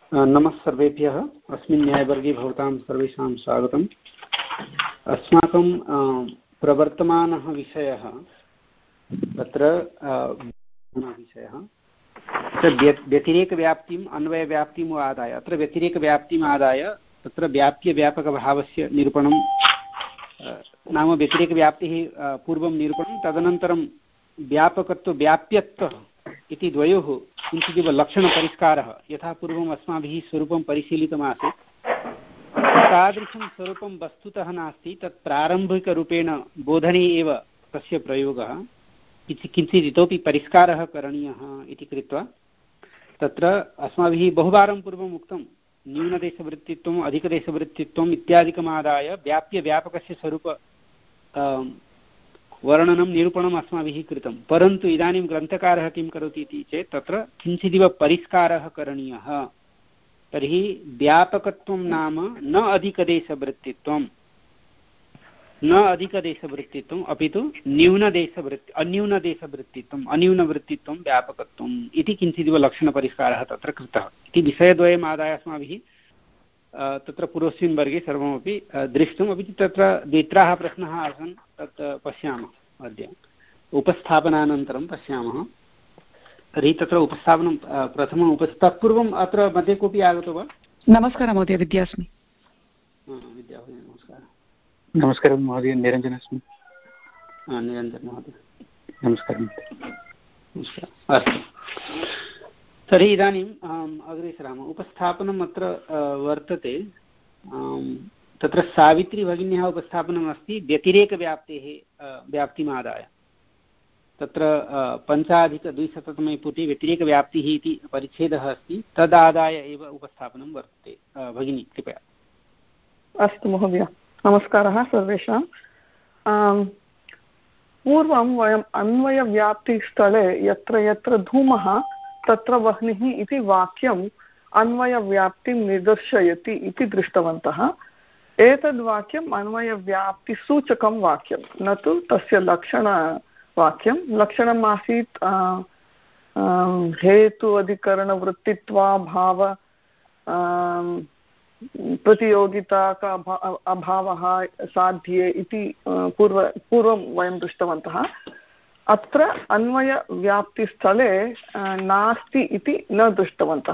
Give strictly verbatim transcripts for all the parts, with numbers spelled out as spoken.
नमः सर्वेभ्यः। अस्मिन् न्यायवर्गे भवतां सर्वेषां स्वागतम्। अस्माकं प्रवर्तमानः विषयः तत्र विषयः व्यतिरेकव्याप्तिम् अन्वयव्याप्तिम् आदाय अत्र व्यतिरेकव्याप्तिम् आदाय तत्र व्याप्यव्यापकभावस्य निरूपणं नाम व्यतिरेकव्याप्तिः पूर्वं निरूपणं तदनन्तरं व्यापकत्वव्याप्यत्वः इति द्वयोः किञ्चिदिव लक्षणपरिष्कारः यथा पूर्वम् अस्माभिः स्वरूपं परिशीलितमासीत् तादृशं स्वरूपं वस्तुतः नास्ति, तत् प्रारम्भिकरूपेण बोधने एव तस्य प्रयोगः किञ्चित् इतोपि परिष्कारः करणीयः इति कृत्वा तत्र अस्माभिः बहुवारं पूर्वम् उक्तं न्यूनदेशवृत्तित्वम् अधिकदेशवृत्तित्वम् इत्यादिकमादाय व्याप्यव्यापकस्य स्वरूप वर्णनं निरूपणम् अस्माभिः कृतं, परन्तु इदानीं ग्रन्थकारः किं करोति इति चेत् तत्र किञ्चिदिव परिष्कारः करणीयः। तर्हि व्यापकत्वं नाम न अधिकदेशवृत्तित्वं न अधिकदेशवृत्तित्वम् अपि तु न्यूनदेशवृत्ति अन्यूनदेशवृत्तित्वम् अन्यूनवृत्तित्वं व्यापकत्वम् इति किञ्चिदिव लक्षणपरिष्कारः तत्र कृतः इति विषयद्वयम् आदाय अस्माभिः तत्र पूर्वस्मिन् वर्गे सर्वमपि दृष्टुम्। अपि च तत्र द्वित्राः प्रश्नाः आसन्, तत् पश्यामः अद्य उपस्थापनानन्तरं पश्यामः। तर्हि तत्र उपस्थापनं प्रथमम् उप तत्पूर्वम् अत्र मध्ये कोऽपि आगतो वा? नमस्कारः महोदय, विद्या अस्मि। विद्या नमस्कारः। नमस्कारः महोदय, निरञ्जन अस्मि। निरञ्जन महोदय नमस्कारः। नमस्कारः। अस्तु, तर्हि इदानीम् अग्रे सरामः। उपस्थापनम् अत्र वर्तते, तत्र सावित्री भगिन्याः उपस्थापनम् अस्ति व्यतिरेकव्याप्तेः व्याप्तिमादाय। तत्र पञ्चाधिकद्विशततमे पुटे व्यतिरेकव्याप्तिः इति परिच्छेदः अस्ति, तदादाय एव उपस्थापनं वर्तते। भगिनी कृपया। अस्तु महोदय, नमस्कारः सर्वेषां। पूर्वं वयम् अन्वयव्याप्तिस्थले यत्र यत्र धूमः तत्र वह्निः इति वाक्यम् अन्वयव्याप्तिं निदर्शयति इति दृष्टवन्तः। एतद् वाक्यम् अन्वयव्याप्तिसूचकं वाक्यं, न तु तस्य लक्षणवाक्यं। लक्षणम् आसीत् हेतु अधिकरणवृत्तित्वाभाव प्रतियोगिता का अभावः साध्ये इति पूर्व पूर्वं वयं दृष्टवन्तः। अत्र अन्वयव्याप्तिस्थले नास्ति इति न दृष्टवन्तः,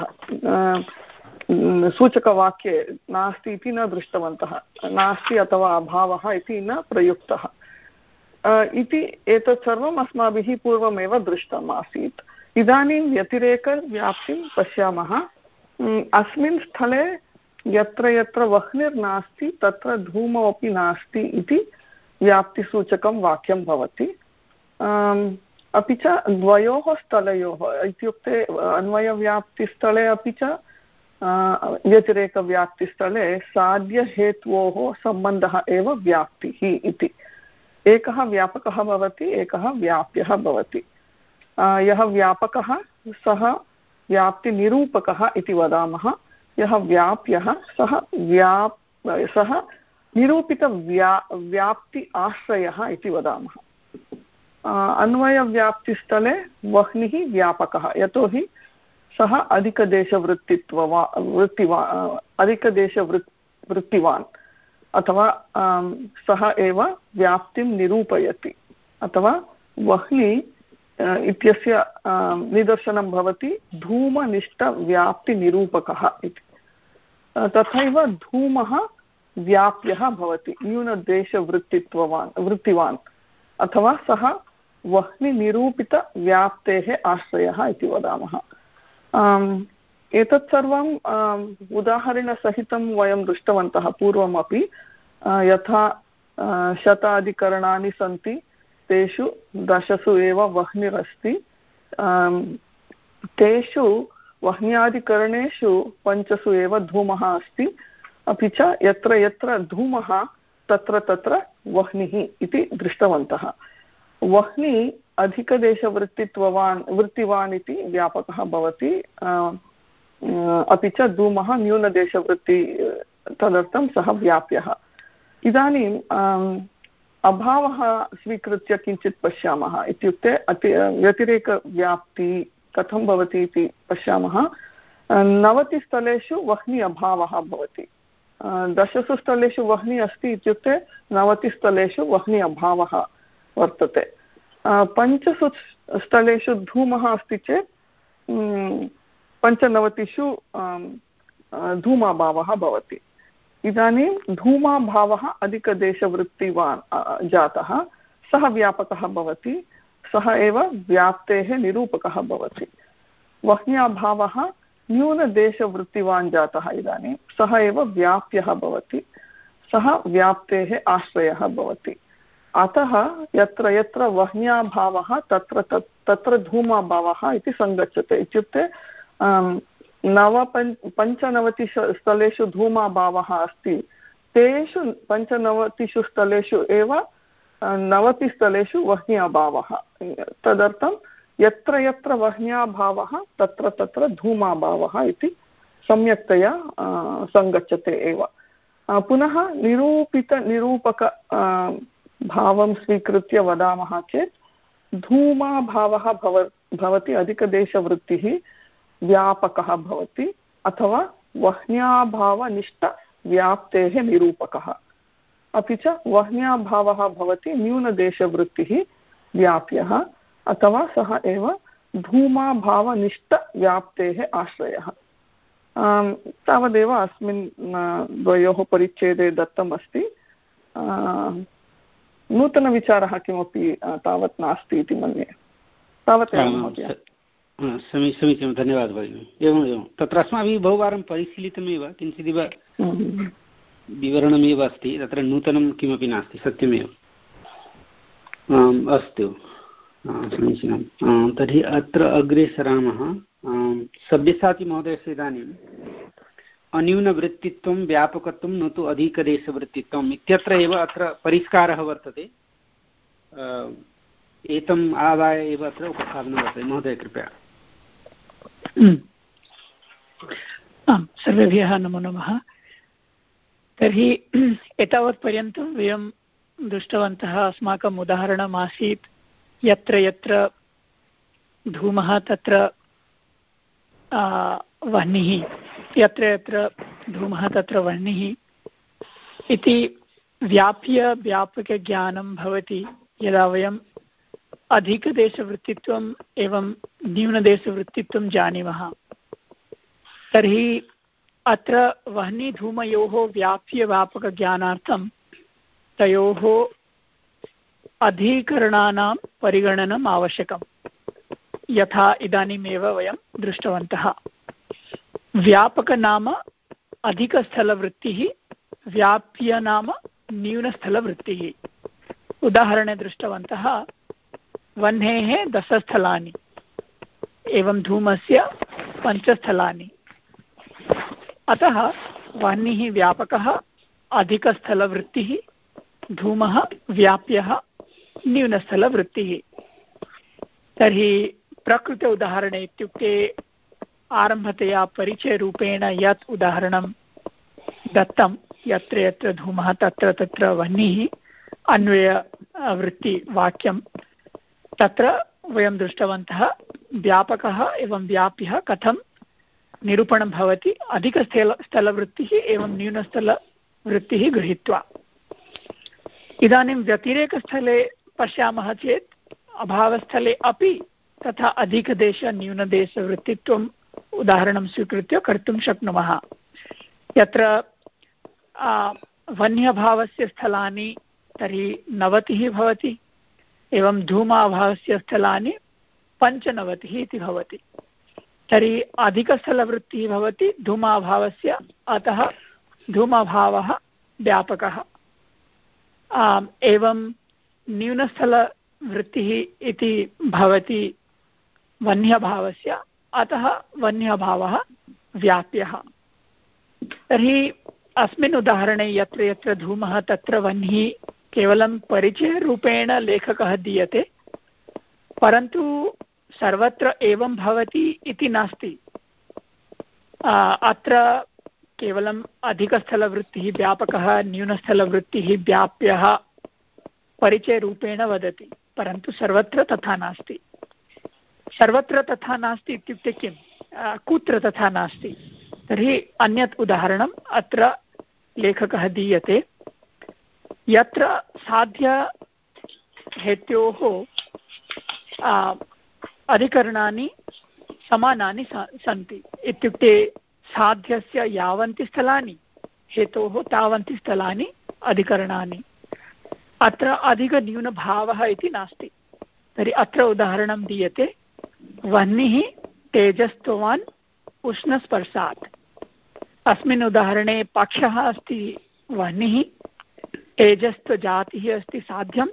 सूचकवाक्ये नास्ति इति न दृष्टवन्तः, नास्ति अथवा अभावः इति न प्रयुक्तः इति। एतत् सर्वम् अस्माभिः पूर्वमेव दृष्टम् आसीत्। इदानीं व्यतिरेकव्याप्तिं पश्यामः। अस्मिन् स्थले यत्र यत्र वह्निर्नास्ति तत्र धूमोऽपि नास्ति इति व्याप्तिसूचकं वाक्यं भवति। अपि च द्वयोः स्थलयोः इत्युक्ते अन्वयव्याप्तिस्थले अपि च व्यतिरेकव्याप्तिस्थले साध्यहेत्वोः सम्बन्धः एव व्याप्तिः इति। एकः व्यापकः भवति, एकः व्याप्यः भवति। यः व्यापकः सः व्याप्तिनिरूपकः इति वदामः, यः व्याप्यः सः व्याप् सः निरूपितव्या व्याप्ति आश्रयः इति वदामः। अन्वयव्याप्तिस्थले वह्निः व्यापकः, यतोहि सः अधिकदेशवृत्तित्ववा वृत्तिवा अधिकदेशवृत् वृत्तिवान् अथवा सः एव व्याप्तिं निरूपयति। अथवा वह्नि इत्यस्य निदर्शनं भवति धूमनिष्ठव्याप्तिनिरूपकः इति। तथैव धूमः व्याप्यः भवति न्यूनदेशवृत्तित्ववान् वृत्तिवान्, अथवा सः वह्निनिरूपितव्याप्तेः आश्रयः इति वदामः। एतत् सर्वम् उदाहरणसहितं वयं दृष्टवन्तः पूर्वमपि। यथा शताधिकरणानि सन्ति, तेषु दशसु एव वह्निरस्ति। तेषु वह्न्यादिकरणेषु पञ्चसु एव धूमः अस्ति। अपि च यत्र यत्र धूमः तत्र तत्र वह्निः इति दृष्टवन्तः। वह्नि अधिकदेशवृत्तित्ववान् वृत्तिवान् इति व्यापकः भवति। अपि च धूमः न्यूनदेशवृत्ति, तदर्थं सः व्याप्यः। इदानीम् अभावः स्वीकृत्य किञ्चित् पश्यामः। इत्युक्ते अति व्यतिरेकव्याप्ति कथं भवति इति पश्यामः। नवतिस्थलेषु वह्नि अभावः भवति। दशसु स्थलेषु वह्नि अस्ति इत्युक्ते नवतिस्थलेषु वह्नि अभावः वर्तते। पञ्चसु स्थलेषु धूमः अस्ति चेत् पञ्चनवतिषु धूमाभावः भवति। इदानीं धूमाभावः अधिकदेशवृत्तिवान् जातः, सः व्यापकः भवति, सः एव व्याप्तेः निरूपकः भवति। वह्न्याभावः न्यूनदेशवृत्तिवान् जातः, इदानीं सः एव व्याप्यः भवति, सः व्याप्तेः आश्रयः भवति। अतः यत्र यत्र वह्न्याभावः तत्र तत् तत्र धूमाभावः इति सङ्गच्छते। इत्युक्ते नव पञ्च पञ्चनवतिषु स्थलेषु धूमाभावः अस्ति, तेषु पञ्चनवतिषु स्थलेषु एव नवतिस्थलेषु वह्न्याभावः। तदर्थं यत्र यत्र वह्न्याभावः तत्र तत्र धूमाभावः इति सम्यक्तया सङ्गच्छते एव। पुनः निरूपितनिरूपक भावं स्वीकृत्य वदामः चेत् धूमाभावः भव भवति अधिकदेशवृत्तिः, व्यापकः भवति, अथवा वह्न्याभावनिष्ठव्याप्तेः निरूपकः। अपि च वह्न्याभावः भवति न्यूनदेशवृत्तिः, व्याप्यः, अथवा सः एव धूमाभावनिष्ठव्याप्तेः आश्रयः। तावदेव अस्मिन् द्वयोः परिच्छेदे दत्तम् अस्ति। नूतनविचारः किमपि तावत् नास्ति इति मन्ये। तावदेव महोदय। समी समीचीनं, धन्यवादः भगिनि। एवम् एवं तत्र अस्माभिः बहुवारं परिशीलितमेव, किञ्चिदिव विवरणमेव अस्ति, तत्र नूतनं किमपि नास्ति, सत्यमेव। अस्तु, समीचीनं। तर्हि अत्र अग्रे सरामः। सब्यसाचिमहोदयस्य इदानीम् अन्यूनवृत्तित्वं व्यापकत्वं न तु अधिकदेशवृत्तित्वम् इत्यत्र एव अत्र परिष्कारः वर्तते। एतम् आदाय एव अत्र उपस्थापनं वर्तते। महोदय कृपया। आं, सर्वेभ्यः नमो नमः। तर्हि एतावत्पर्यन्तं वयं दृष्टवन्तः, अस्माकम् उदाहरणमासीत् यत्र यत्र धूमः तत्र वह्निः, यत्र यत्र धूमः तत्र वह्निः इति व्याप्य व्यापकज्ञानं भवति यदा वयम् अधिकदेशवृत्तित्वम् एवं न्यूनदेशवृत्तित्वं जानीमः। तर्हि अत्र वह्निधूमयोः व्याप्यव्यापकज्ञानार्थं तयोः अधिकरणानां परिगणनम् आवश्यकम्, यथा इदानीमेव वयं दृष्टवन्तः। व्यापक नाम अधिकस्थलवृत्तिः, व्याप्य नाम न्यूनस्थलवृत्तिः। उदाहरणे दृष्टवन्तः वह्नेः दशस्थलानि एवं धूमस्य पञ्चस्थलानि। अतः वह्निः व्यापकः, अधिकस्थलवृत्तिः, धूमः व्याप्यः, न्यूनस्थलवृत्तिः। तर्हि प्रकृत उदाहरणे इत्युक्ते आरम्भतया परिचयरूपेण यत् उदाहरणं दत्तं, यत्र यत्र धूमः तत्र तत्र वह्निः, अन्वयवृत्तिवाक्यं, तत्र वयं दृष्टवन्तः व्यापकः एवं व्याप्यः कथं निरूपणं भवति अधिकस्थल स्थलवृत्तिः एवं न्यूनस्थलवृत्तिः गृहीत्वा। इदानीं व्यतिरेकस्थले पश्यामः चेत् अभावस्थले अपि तथा अधिकदेश न्यूनदेशवृत्तित्वम् उदाहरणं स्वीकृत्य कर्तुं शक्नुमः। यत्र वह्न्यभावस्य स्थलानि तर्हि नवतिः भवति, एवं धूमाभावस्य स्थलानि पञ्चनवतिः इति भवति। तर्हि अधिकस्थलवृत्तिः भवति धूमाभावस्य, अतः धूमाभावः व्यापकः। एवं न्यूनस्थलवृत्तिः इति भवति वह्न्यभावस्य, अतः वह्न्यभावः व्याप्यः। तर्हि अस्मिन् उदाहरणे यत्र यत्र धूमः तत्र वह्निः केवलं परिचयरूपेण लेखकः दीयते, परन्तु सर्वत्र एवं भवति इति नास्ति। अत्र केवलम् अधिकस्थलवृत्तिः व्यापकः, न्यूनस्थलवृत्तिः व्याप्यः परिचयरूपेण वदति, परन्तु सर्वत्र तथा नास्ति। सर्वत्र तथा नास्ति इत्युक्ते किम्? कुत्र तथा नास्ति। तर्हि अन्यत् उदाहरणम् अत्र लेखकः दीयते, यत्र साध्यहेत्योः अधिकरणानि समानानि सन्ति, इत्युक्ते साध्यस्य यावन्ति स्थलानि हेतोः तावन्ति स्थलानि अधिकरणानि। अत्र अधिकन्यूनभावः इति नास्ति। तर्हि अत्र उदाहरणं दीयते, वह्निः तेजस्त्ववान् उष्णस्पर्शात्। अस्मिन् उदाहरणे पक्षः अस्ति वह्निः, तेजस्त्वजातिः अस्ति साध्यम्,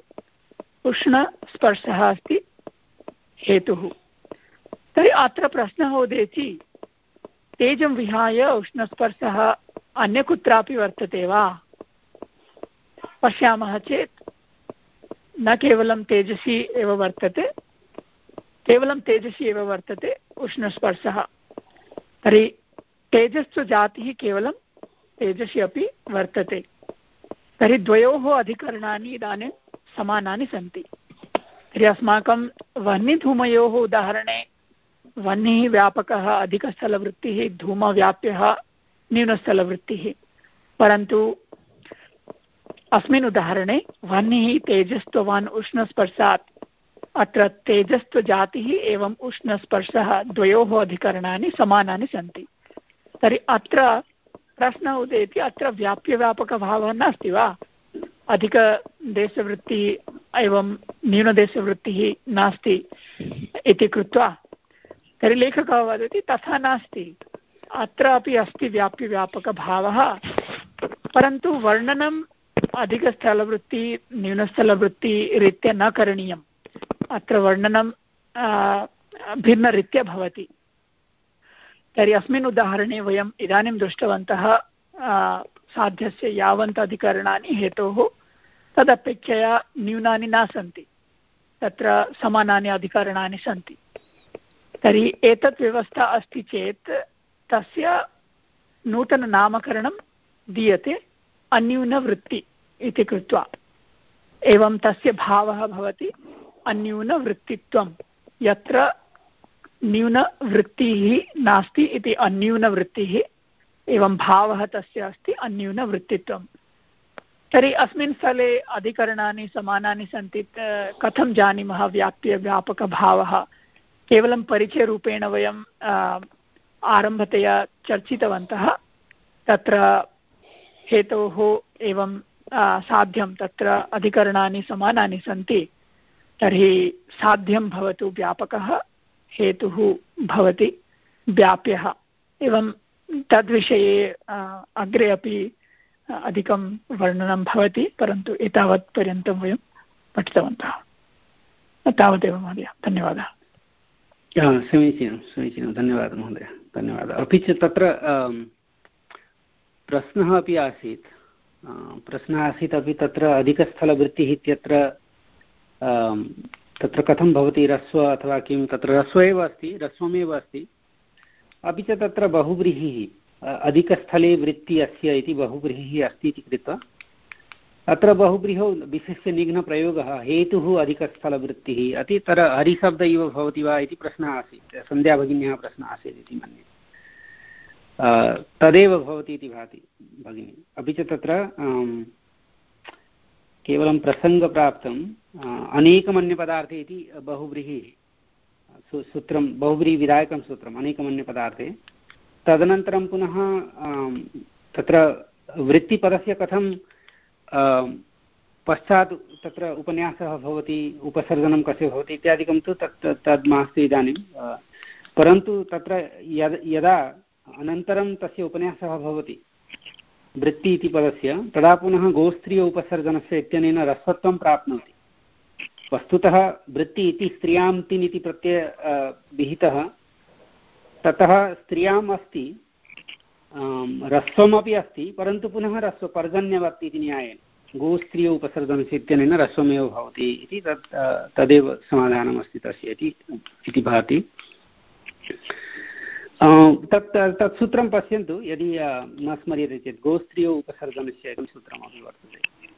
उष्णस्पर्शः अस्ति हेतुः। तर्हि अत्र प्रश्नः उदेति, तेजं विहाय उष्णस्पर्शः अन्य कुत्रापि वर्तते वा? पश्यामः चेत् न केवलं तेजसि एव वर्तते, केवलं तेजसि एव वर्तते उष्णस्पर्शः। तर्हि तेजस्व जातिः केवलं तेजसि अपि वर्तते। तर्हि द्वयोः अधिकरणानि इदानीं समानानि सन्ति। तर्हि अस्माकं वह्निधूमयोः उदाहरणे वह्निः व्यापकः अधिकस्थलवृत्तिः, धूमव्याप्यः न्यूनस्थलवृत्तिः। परन्तु अस्मिन् उदाहरणे वह्निः तेजस्त्ववान् उष्णस्पर्शात्, अत्र तेजस्त्वजातिः एवं उष्णस्पर्शः द्वयोः अधिकरणानि समानानि सन्ति। तर्हि अत्र प्रश्नः उदेति, अत्र व्याप्यव्यापकभावः नास्ति वा? अधिकदेशवृत्तिः एवं न्यूनदेशवृत्तिः नास्ति इति कृत्वा, तर्हि लेखकः वदति तथा नास्ति, अत्रापि अस्ति व्याप्यव्यापकभावः, परन्तु वर्णनम् अधिकस्थलवृत्ति न्यूनस्थलवृत्तिरीत्या न करणीयम्। अत्र वर्णनं भिन्नरीत्या भवति। तर्हि अस्मिन् उदाहरणे वयम् इदानीं दृष्टवन्तः साध्यस्य यावन्त अधिकरणानि हेतोः तदपेक्षया न्यूनानि न सन्ति, तत्र समानानि अधिकरणानि सन्ति। तर्हि एतत् व्यवस्था अस्ति चेत् तस्य नूतननामकरणं दीयते अन्यूनवृत्ति इति कृत्वा। एवं तस्य भावः भवति अन्यूनवृत्तित्वं, यत्र न्यूनवृत्तिः नास्ति इति अन्यूनवृत्तिः, एवं भावः तस्य अस्ति अन्यूनवृत्तित्वं। तर्हि अस्मिन् स्थले अधिकरणानि समानानि सन्ति, कथं जानीमः व्याप्यव्यापकभावः? केवलं परिचयरूपेण वयं आरम्भतया चर्चितवन्तः, तत्र हेतोः एवं साध्यं तत्र अधिकरणानि समानानि सन्ति। तर्हि साध्यं भवतु व्यापकः, हेतुः भवति व्याप्यः। एवं तद्विषये अग्रे अपि अधिकं वर्णनं भवति, परन्तु एतावत्पर्यन्तं वयं पठितवन्तः। तावदेव महोदय, धन्यवादः। समीचीनं समीचीनं धन्यवादः महोदय, धन्यवादः। अपि च तत्र प्रश्नः अपि आसीत् प्रश्नः आसीत् अपि तत्र अधिकस्थलवृत्तिः इत्यत्र तत्र कथं भवति, ह्रस्व अथवा किं? तत्र ह्रस्व एव अस्ति, ह्रस्वमेव अस्ति। अपि च तत्र बहुव्रीहिः, अधिकस्थले वृत्ति अस्य इति बहुव्रीहिः अस्ति इति कृत्वा अत्र बहुव्रीहौ विशिष्य निघ्नप्रयोगः हेतुः अधिकस्थलवृत्तिः अति तर हरिशब्द इव भवति वा इति प्रश्नः आसीत्, सन्ध्याभगिन्याः प्रश्नः आसीत् इति मन्ये। तदेव भवति इति भाति भगिनी। अपि च तत्र केवलं प्रसङ्गप्राप्तम् अनेकमन्यपदार्थे इति बहुव्रीहिः सूत्रं, बहुव्रीहिविधायकं सूत्रम् अनेकमन्यपदार्थे। तदनन्तरं पुनः तत्र वृत्तिपदस्य कथं पश्चात् तत्र उपन्यासः भवति, उपसर्जनं कस्य भवति इत्यादिकं तु तत् तद् मास्तु इदानीं। परन्तु तत्र यद् यदा अनन्तरं तस्य उपन्यासः भवति वृत्ति इति पदस्य, तदा पुनः गोस्त्रीय उपसर्जनस्य इत्यनेन ह्रस्वत्वं प्राप्नोति। वस्तुतः वृत्ति इति स्त्रियां तिन् इति प्रत्यय विहितः, ततः स्त्रियाम् अस्ति, ह्रस्वमपि अस्ति, परन्तु पुनः ह्रस्व पर्जन्यवर्ति इति न्यायेन गोस्त्रीय उपसर्जनस्य इत्यनेन ह्रस्वमेव भवति इति तत् तदेव समाधानमस्ति तस्य इति भाति। तत् तत् सूत्रं पश्यन्तु, यदि न स्मर्यते चेत् गोस्त्रीय उपसर्जनस्य एकं सूत्रमपि वर्तते।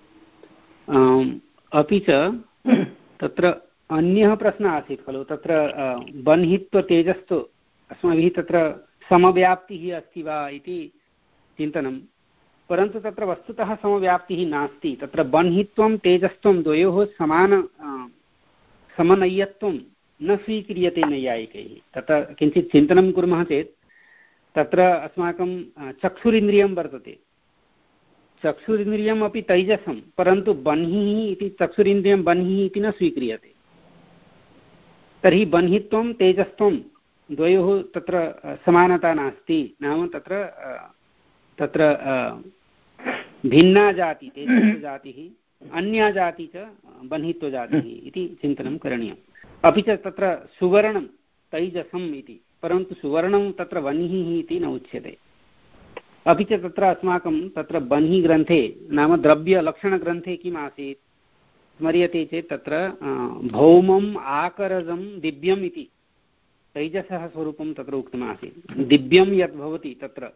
अपि च तत्र अन्यः प्रश्नः आसीत् खलु, तत्र बन्हित्व तेजस्तु अस्माभिः तत्र समव्याप्तिः अस्ति वा इति चिन्तनं, परन्तु तत्र वस्तुतः समव्याप्तिः नास्ति। तत्र बह्नित्वं तेजस्त्वं द्वयोः समान समनय्यत्वं न स्वीक्रियते नैयायिकैः। तत्र किञ्चित् चिन्तनं कुर्मः चेत् तत्र अस्माकं चक्षुरिन्द्रियं वर्तते, चक्षुरिन्द्रियम् अपि तैजसं, परन्तु बह्निः इति चक्षुरिन्द्रियं बह्निः इति न स्वीक्रियते। तर्हि बह्नित्वं तेजस्त्वं द्वयोः तत्र समानता नास्ति, नाम तत्र तत्र भिन्ना जाति तेजस्जातिः, अन्या जाति च बह्नित्वजातिः इति चिन्तनं करणीयम्। अपि च तत्र सुवर्णं तैजसम् इति, परन्तु सुवर्णं तत्र बह्निः इति न उच्यते। अपि च तत्र अस्माकं तत्र बह्निग्रन्थे नाम द्रव्यलक्षणग्रन्थे किम् आसीत् स्मर्यते चेत् तत्र भौमम् आकरजं दिव्यम् इति तैजसः स्वरूपं तत्र उक्तमासीत्। दिव्यं यद् भवति तत्र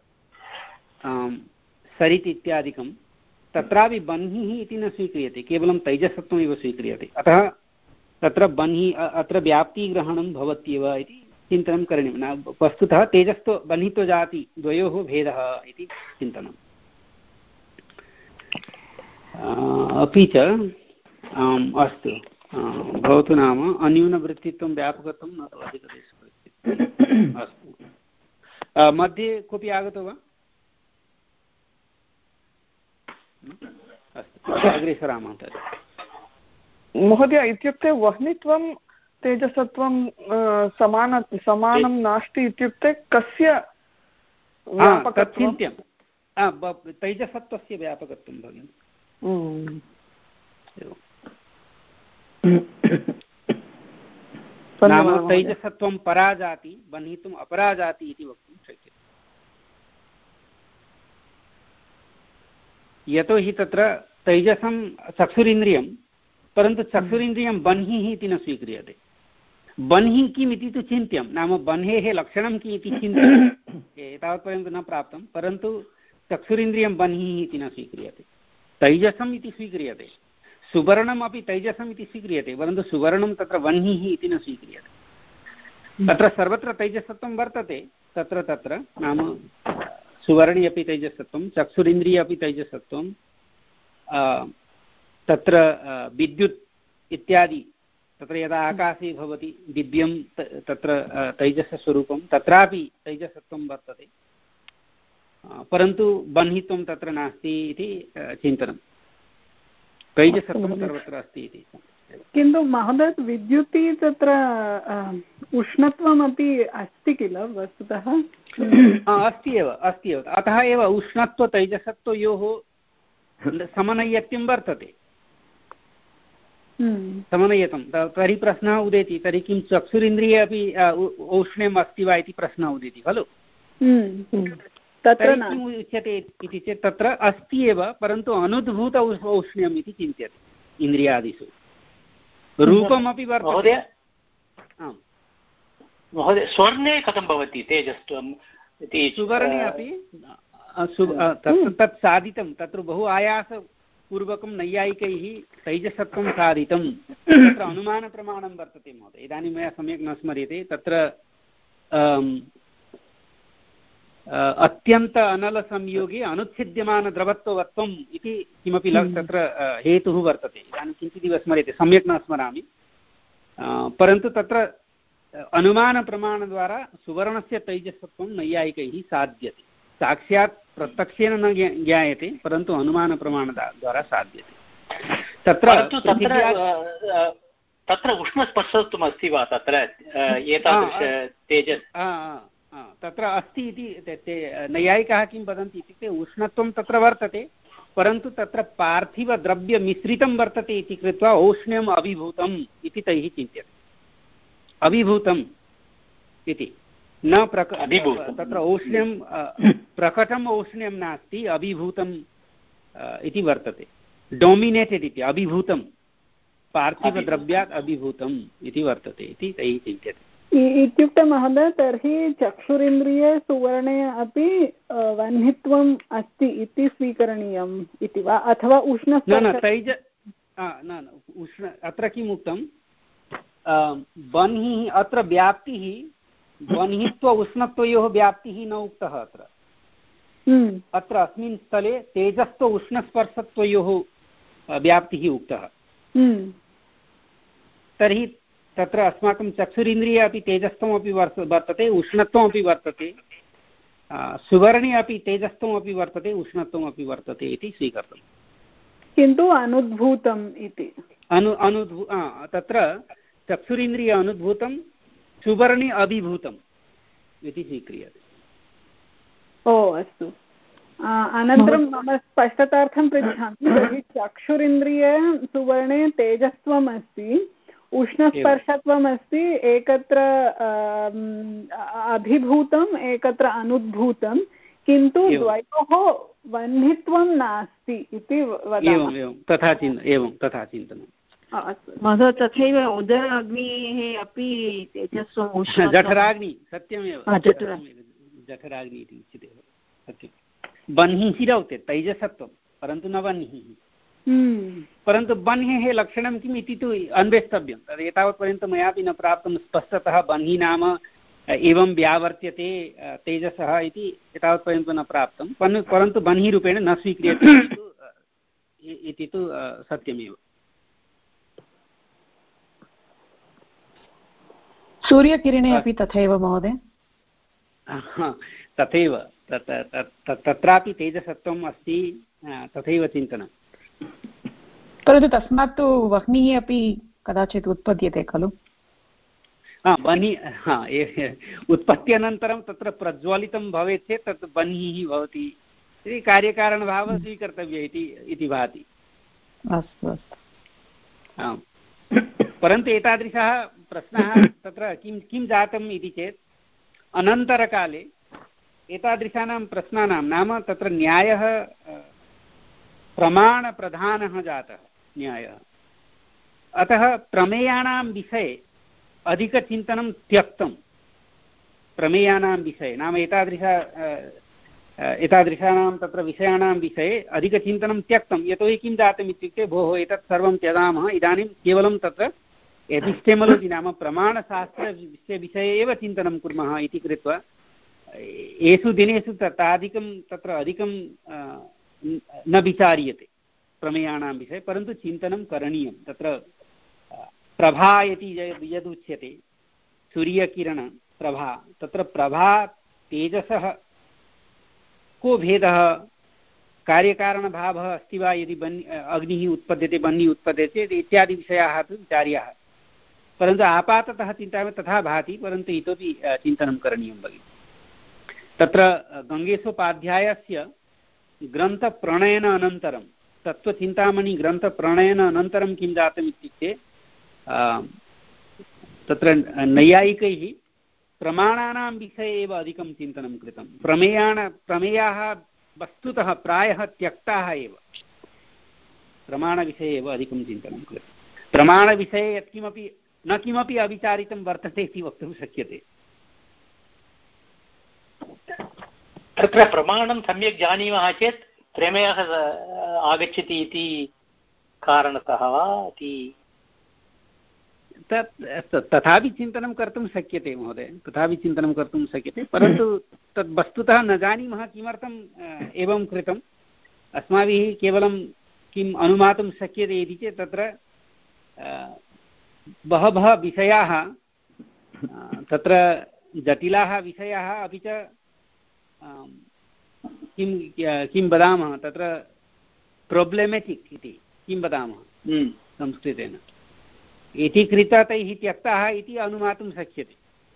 सरित् इत्यादिकं तत्रापि बह्निः इति न स्वीक्रियते, केवलं तैजसत्वमेव स्वीक्रियते। अतः तत्र बह्निः अत्र व्याप्तिग्रहणं भवत्येव इति चिन्तनं करणीयं। न वस्तुतः तेजस्त्व बह्नित्वजाति द्वयोः भेदः इति चिन्तनम्। अपि च अस्तु, भवतु नाम अन्यूनवृत्तित्वं व्यापकत्वं न अधिकदेशवृत्तित्वम्। अस्तु, मध्ये कोऽपि आगतो वा? अस्तु, अग्रे सरामः तर्हि। महोदय, इत्युक्ते वह्नित्वं तेजसत्वं समान समानं नास्ति इत्युक्ते कस्य व्यापकत्वं? तैजसत्वस्य व्यापकत्वं भगिनि। नाम तैजसत्वं पराजाति, बह्नित्वम् अपराजाति इति वक्तुं शक्यते। यतोहि तत्र तैजसं चक्षुरिन्द्रियं, परन्तु चक्षुरिन्द्रियं बह्निः इति न स्वीक्रियते। बह्निः किम् इति तु चिन्त्यं, नाम बह्नेः लक्षणं किम् इति चिन्त्यम्, एतावत्पर्यन्तं न प्राप्तं, परन्तु चक्षुरिन्द्रियं बह्निः इति न स्वीक्रियते। तैजसम् इति स्वीक्रियते, सुवर्णम् अपि तैजसम् इति स्वीक्रियते, परन्तु सुवर्णं तत्र बह्निः इति न स्वीक्रियते। तत्र सर्वत्र तैजसत्वं वर्तते, तत्र तत्र नाम सुवर्णे अपि तैजसत्वं, चक्षुरिन्द्रिये अपि तैजसत्वं, तत्र विद्युत् इत्यादि तत्र यदा आकाशे भवति दिव्यं तत्र तैजसस्वरूपं, तत्रापि तैजसत्वं वर्तते, परन्तु बह्नित्वं तत्र नास्ति इति चिन्तनं। तैजसत्वं सर्वत्र अस्ति इति। किन्तु महोदय, विद्युति तत्र उष्णत्वमपि अस्ति किल वस्तुतः? अस्ति एव, अस्ति एव। अतः एव उष्णत्वतैजसत्वयोः समनय्यत्वं वर्तते, समनय्यतं। तर्हि प्रश्नः उदेति, तर्हि किं चक्षुरिन्द्रिये अपि औष्ण्यम् अस्ति वा इति प्रश्नः उदेति खलु। तत्र किम् उच्यते इति चेत् तत्र अस्ति एव, परन्तु अनुद्भूत औष्ण्यम् इति चिन्त्यते इन्द्रियादिषु। रूपमपि वर्तते। महोदय, स्वर्णे कथं भवति तेजस्त्वम् इति? सुवर्णे अपि तत् साधितं, तत्र बहु आयासपूर्वकं नैयायिकैः तैजसत्वं साधितं। तत्र अनुमानप्रमाणं वर्तते महोदय, इदानीं मया सम्यक् न स्मर्यते। तत्र अत्यन्त अनलसंयोगे अनुच्छिद्यमानद्रवत्ववत्वम् इति किमपि तत्र हेतुः वर्तते। इदानीं किञ्चिदिव स्मर्यते, सम्यक् न स्मरामि, परन्तु तत्र अनुमानप्रमाणद्वारा सुवर्णस्य तैजसत्वं नैयायिकैः साध्यते। साक्षात् प्रत्यक्षेन न ज्ञायते, परन्तु अनुमानप्रमाणद्वारा साध्यते। तत्र तत्र उष्णस्पर्शत्वम् अस्ति वा तत्र एतादृश तेजस्? तत्र अस्ति इति नैयायिकाः किं वदन्ति इत्युक्ते उष्णत्वं तत्र वर्तते, परन्तु तत्र पार्थिवद्रव्यमिश्रितं वर्तते इति कृत्वा औष्ण्यम् अभिभूतम् इति तैः चिन्त्यते। अभिभूतम् इति न प्रक तत्र औष्ण्यं प्रकटम् औष्ण्यं नास्ति, अभिभूतम् इति वर्तते। डोमिनेटेड् इति अभिभूतं, पार्थिवद्रव्यात् अभिभूतम् इति वर्तते इति तैः चिन्त्यते। इत्युक्ते महोदय, तर्हि चक्षुरिन्द्रिये सुवर्णे अपि वह्नित्वम् अस्ति इति स्वीकरणीयम् इति वा, अथवा उष्ण? न न तैज न उष्ण, अत्र किम् उक्तं, बह्निः अत्र व्याप्तिः बह्नित्व उष्णत्वयोः व्याप्तिः न उक्तः अत्र अत्र अस्मिन् स्थले तेजस्त्व उष्णस्पर्शत्वयोः व्याप्तिः उक्तः। तर्हि तत्र अस्माकं चक्षुरिन्द्रिये अपि तेजस्त्वमपि वर्त वर्तते उष्णत्वमपि वर्तते, सुवर्णे अपि तेजस्त्वमपि वर्तते उष्णत्वमपि वर्तते इति स्वीकर्तव्यम्। किन्तु अनुद्भूतम् इति अनु अनुद्भू तत्र चक्षुरिन्द्रिय अनुद्भूतं सुवर्णे अभिभूतम् इति स्वीक्रियते। ओ अस्तु। अनन्तरं मम स्पष्टतार्थं पृच्छामि, तर्हि चक्षुरिन्द्रिये सुवर्णे तेजस्त्वम् अस्ति, उष्णस्पर्शत्वम् अस्ति, एकत्र अभिभूतम् एकत्र अनुद्भूतं, किन्तु द्वयोः वह्नित्वं नास्ति इति वदामः। तथा चिन्त एवं तथा चिन्तनं महोदय। तथैव उदर अग्नेः अपि तेजस्त्वं जठराग्नि सत्यमेव जठराग्नि इति उच्यते सत्यं। बह्निः रौते तैजसत्वं परन्तु न बह्निः। परन्तु बह्नेः लक्षणं किम् इति तु अन्वेष्टव्यं। तद् एतावत्पर्यन्तं मयापि न प्राप्तं स्पष्टतः बह्निः नाम एवं व्यावर्त्यते तेजसः इति एतावत्पर्यन्तं न प्राप्तं, परन्तु बह्निरूपेण न स्वीक्रियते इति तु सत्यमेव। सूर्यकिरणे अपि तथैव महोदय। तथैव तत्रापि तेजसत्वम् अस्ति, तथैव चिन्तनं। परन्तु तस्मात् तु वह्निः अपि कदाचित् उत्पद्यते खलु। बह्निः उत्पत्त्यनन्तरं तत्र प्रज्वलितं भवेत् चेत् तत् बह्निः भवति इति कार्यकारणभावः स्वीकर्तव्यः इति भाति। अस्तु अस्तु। आम्, परन्तु एतादृशः प्रश्नः तत्र किं किं जातम् इति चेत् अनन्तरकाले एतादृशानां प्रश्नानां नाम तत्र न्यायः प्रमाणप्रधानः जातः न्यायः। अतः प्रमेयाणां विषये अधिकचिन्तनं त्यक्तं। प्रमेयानां विषये नाम एतादृश एतादृशानां तत्र विषयाणां विषये अधिकचिन्तनं त्यक्तं। यतोहि किं जातम् इत्युक्ते भोः एतत् सर्वं त्यजामः, इदानीं केवलं तत्र एपिस्टेमोलजि नाम प्रमाणशास्त्रस्य विषये एव चिन्तनं कुर्मः इति कृत्वा एषु दिनेषु ताधिकं तत्र अधिकं न विचार्यते प्रमेयाणां विषये, परन्तु चिन्तनं करणीयं। तत्र प्रभा इति यदुच्यते सूर्यकिरणप्रभा, तत्र प्रभा तेजसः को भेदः, कार्यकारणभावः अस्ति वा, यदि बन् अग्निः उत्पद्यते बह्निः उत्पद्यते इत्यादि विषयाः तु विचार्याः। परन्तु आपाततः चिन्तयामः तथा भाति, परन्तु इतोपि चिन्तनं करणीयं भगिनि। तत्र गङ्गेशोपाध्यायस्य ग्रन्थप्रणयन अनन्तरं तत्त्वचिन्तामणि ग्रन्थप्रणयन अनन्तरं किं जातम् इत्युक्ते तत्र नैयायिकैः प्रमाणानां विषये एव अधिकं चिन्तनं कृतं। प्रमेयाण प्रमेयाः वस्तुतः प्रायः त्यक्ताः एव, प्रमाणविषये एव अधिकं चिन्तनं कृतं। प्रमाणविषये यत्किमपि न किमपि अविचारितं वर्तते इति वक्तुं शक्यते। तत्र प्रमाणं सम्यक् जानीमः चेत् प्रमेयः आगच्छति इति कारणतः वा इति तत् तथापि चिन्तनं कर्तुं शक्यते महोदय, तथापि चिन्तनं कर्तुं शक्यते, परन्तु तद् वस्तुतः न जानीमः किमर्थम् एवं कृतम्। अस्माभिः केवलं किम् अनुमातुं शक्यते इति चेत् तत्र बहवः विषयाः तत्र जटिलाः विषयाः, अपि च किं किं वदामः तत्र प्रोब्लेमेटिक् इति किं वदामः संस्कृतेन, इति कृत्वा तैः त्यक्ताः इति अनुमातुं शक्यते।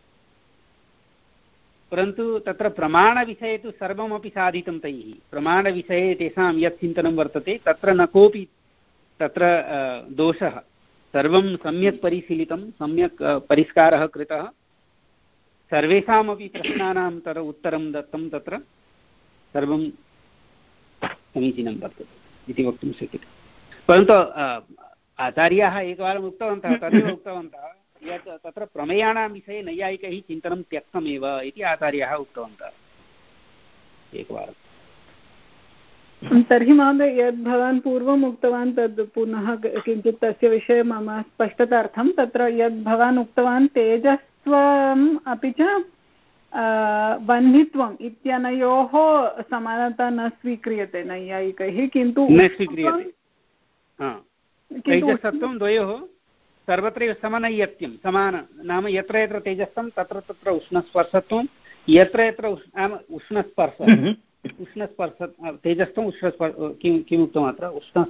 परन्तु तत्र प्रमाणविषये तु सर्वमपि साधितं तैः। प्रमाणविषये तेषां यत् चिन्तनं वर्तते तत्र न कोऽपि तत्र दोषः, सर्वं सम्यक् परिशीलितं, सम्यक् परिष्कारः कृतः, सर्वेषामपि प्रश्नानां तत्र उत्तरं दत्तं, तत्र सर्वं समीचीनं वर्तते इति वक्तुं शक्यते। परन्तु आचार्याः एकवारम् उक्तवन्तः, तदेव उक्तवन्तः यत् तत्र प्रमेयाणां विषये नैयायिकैः चिन्तनं त्यक्तमेव इति आचार्याः उक्तवन्तः एकवारम्। तर्हि महोदय यद् भवान् पूर्वम् उक्तवान् तद् पुनः किञ्चित् तस्य विषये मम स्पष्टतार्थं, तत्र यद् भवान् उक्तवान् तेजस् तेजस्त्वम् अपि च वह्नित्वम् इत्यनयोः समानता न स्वीक्रियते नैयायिकैः, किन्तु न स्वीक्रियते। तेजसत्वं द्वयोः सर्वत्रैव समनैयत्यं समान नाम यत्र यत्र तेजस्तं तत्र तत्र उष्णस्पर्शत्वं, यत्र यत्र उष्णस्पर्शः उष्णस्पर्श तेजस्थम् उष्णस्पर्श किं किमुक्तम् अत्र उष्ण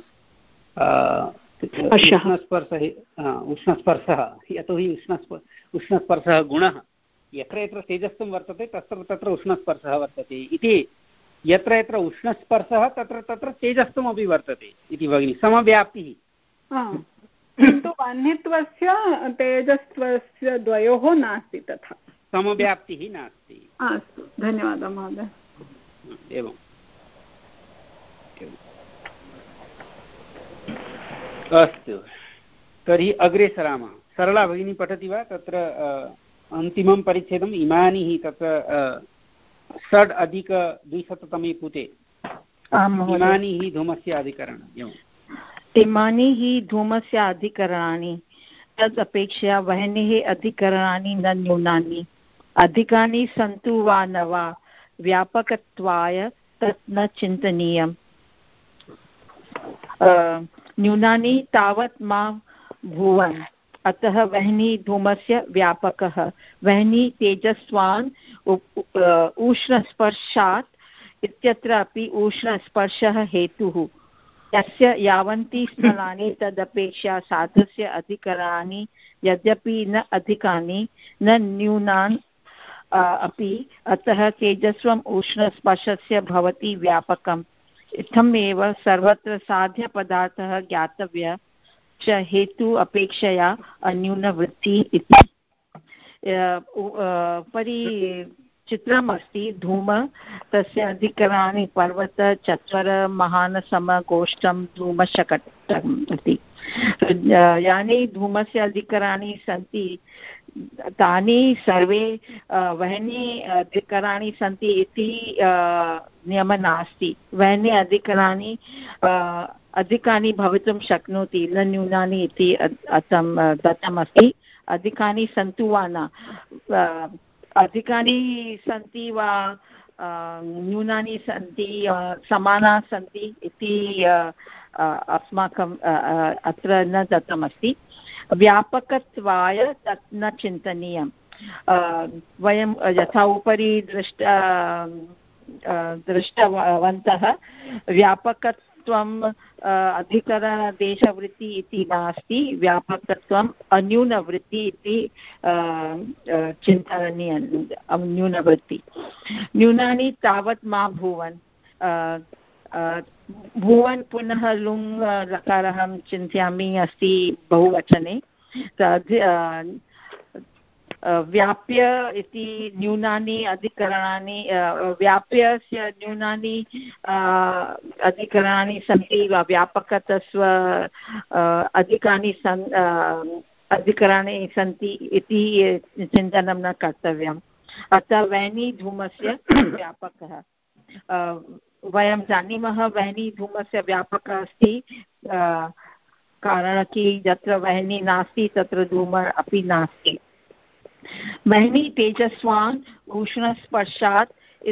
उष्णस्पर्शः उष्णस्पर्शः यतोहि उष्णस्प उष्णस्पर्शः गुणः यत्र यत्र तेजस्थं वर्तते तत्र तत्र उष्णस्पर्शः वर्तते इति, यत्र यत्र उष्णस्पर्शः तत्र तत्र तेजस्थमपि वर्तते इति भगिनि समव्याप्तिः। किन्तु वह्नित्वस्य तेजस्त्वस्य द्वयोः नास्ति तथा समव्याप्तिः नास्ति। अस्तु, धन्यवादः महोदय। एवम् अस्तु, तर्हि अग्रे सरामः। सरला भगिनी पठति वा तत्र अन्तिमं परिच्छेदम् इमानि हि तत्र षड् अधिक द्विशततमे पुटे इमानि हि धूमस्य अधिकरणम्। इमानि हि धूमस्य अधिकरणानि तदपेक्षया वह्नेः अधिकरणानि न न्यूनानि, अधिकानि सन्तु वा न वा व्यापकत्वाय तत् न चिन्तनीयम्। न्यूनानि तावत् मा भूवन्, अतः वह्नि धूमस्य व्यापकः। वह्नि तेजस्वान् उष्णस्पर्शात् इत्यत्र अपि उष्णस्पर्शः हेतुः। यस्य यावन्ति स्थलानि तदपेक्षया साधस्य अधिकरणानि यद्यपि न अधिकानि न न्यूनान् अपि, अतः तेजस्वम् उष्णस्पर्शस्य भवति व्यापकम्। इत्थमेव सर्वत्र साध्यपदार्थः ज्ञातव्यः च हेतु अपेक्षया अन्यूनवृत्ति इति। उपरि चित्रम् अस्ति, धूम तस्य अधिकरणानि पर्वत चत्वर महान सम गोष्ठं धूमशकटम् इति। यानि धूमस्य अधिकरणानि सन्ति तानि सर्वे वह्नि अधिकरणानि सन्ति इति नियमः नास्ति। वह्नि अधिकरणानि अधिकानि भवितुं शक्नोति, न न्यूनानि इति दत्तमस्ति। अधिकानि सन्तु वा न, अधिकानि सन्ति वा न्यूनानि सन्ति समाना सन्ति इति अस्माकं अत्र न दत्तमस्ति। व्यापकत्वाय तत् न चिन्तनीयं। वयं यथा उपरि दृष्ट दृष्टवन्तः व्यापकत्वम् अधिकरणदेशवृत्ति इति नास्ति, व्यापकत्वम् अन्यूनवृत्ति इति चिन्तनीयं। न्यूनवृत्ति न्यूनानि तावत् मा भूवन्। भुवन् पुनः लुङ् लकारः चिन्तयामि अस्ति बहुवचने। व्याप्य इति न्यूनानि अधिकरणानि, व्याप्यस्य न्यूनानि अधिकरणानि सन्ति वा व्यापकत्व अधिकानि सन् अधिकरणानि सन्ति इति चिन्तनं न कर्तव्यम्। अतः वह्नि धूमस्य व्यापकः। वयं जानीमः वह्नि धूमस्य व्यापकः अस्ति, कारणं कि यत्र वह्नि नास्ति तत्र धूमः अपि नास्ति। वह्नि तेजस्वान् उष्णस्पर्शात्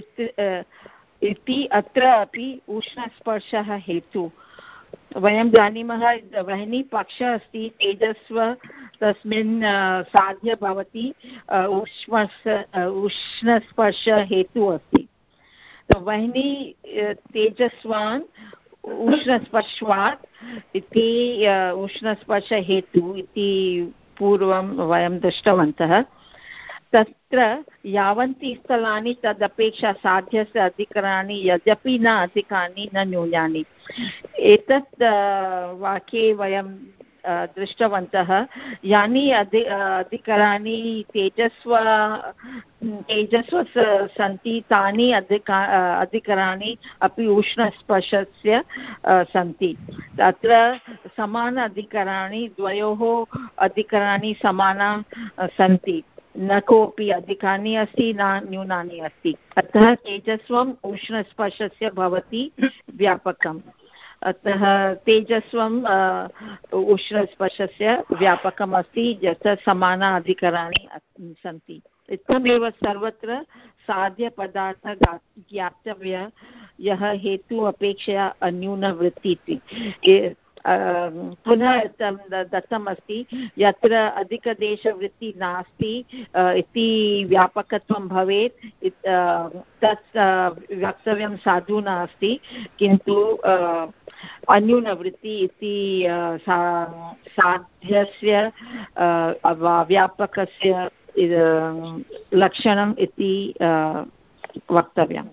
इति अत्र अपि उष्णस्पर्शः हेतु। वयं जानीमः वह्नि पक्षः अस्ति, तेजस्व तस्मिन् साध्य भवति, उष्ण उष्णस्पर्श हेतु अस्ति। वह्नि तेजस्वान् उष्णस्पर्शात् इति उष्णस्पर्श हेतु इति पूर्वं वयं दृष्टवन्तः। तत्र यावन्ति स्थलानि तदपेक्षा साध्यस्य अधिकरणानि यद्यपि न अधिकानि न न्यूनानि। एतत् वाक्ये वयं दृष्टवन्तः यानि अधि अधिकरणानि तेजस्व तेजस्व सन्ति तानि अधिका अधिकरणानि अपि उष्णस्पर्शस्य सन्ति। तत्र समान अधिकरणानि द्वयोः अधिकरणानि समाना सन्ति, न कोऽपि अधिकानि अस्ति न न्यूनानि अस्ति। अतः तेजस्वम् उष्णस्पर्शस्य भवति व्यापकम्। अतः तेजस्वम् उष्णस्पर्शस्य व्यापकम् अस्ति यत्र समानाधिकराणि सन्ति। इत्थमेव सर्वत्र साध्यपदार्थ ज्ञातव्य यः हेतु अपेक्षया अन्यूनवृत्ति इति। पुनः दत्तम् अस्ति यत्र अधिकदेशवृत्ति नास्ति इति व्यापकत्वं भवेत् तत् वक्तव्यं साधु नास्ति, किन्तु अन्यूनवृत्ति इति साध्यस्य व्यापकस्य लक्षणम् इति वक्तव्यम्।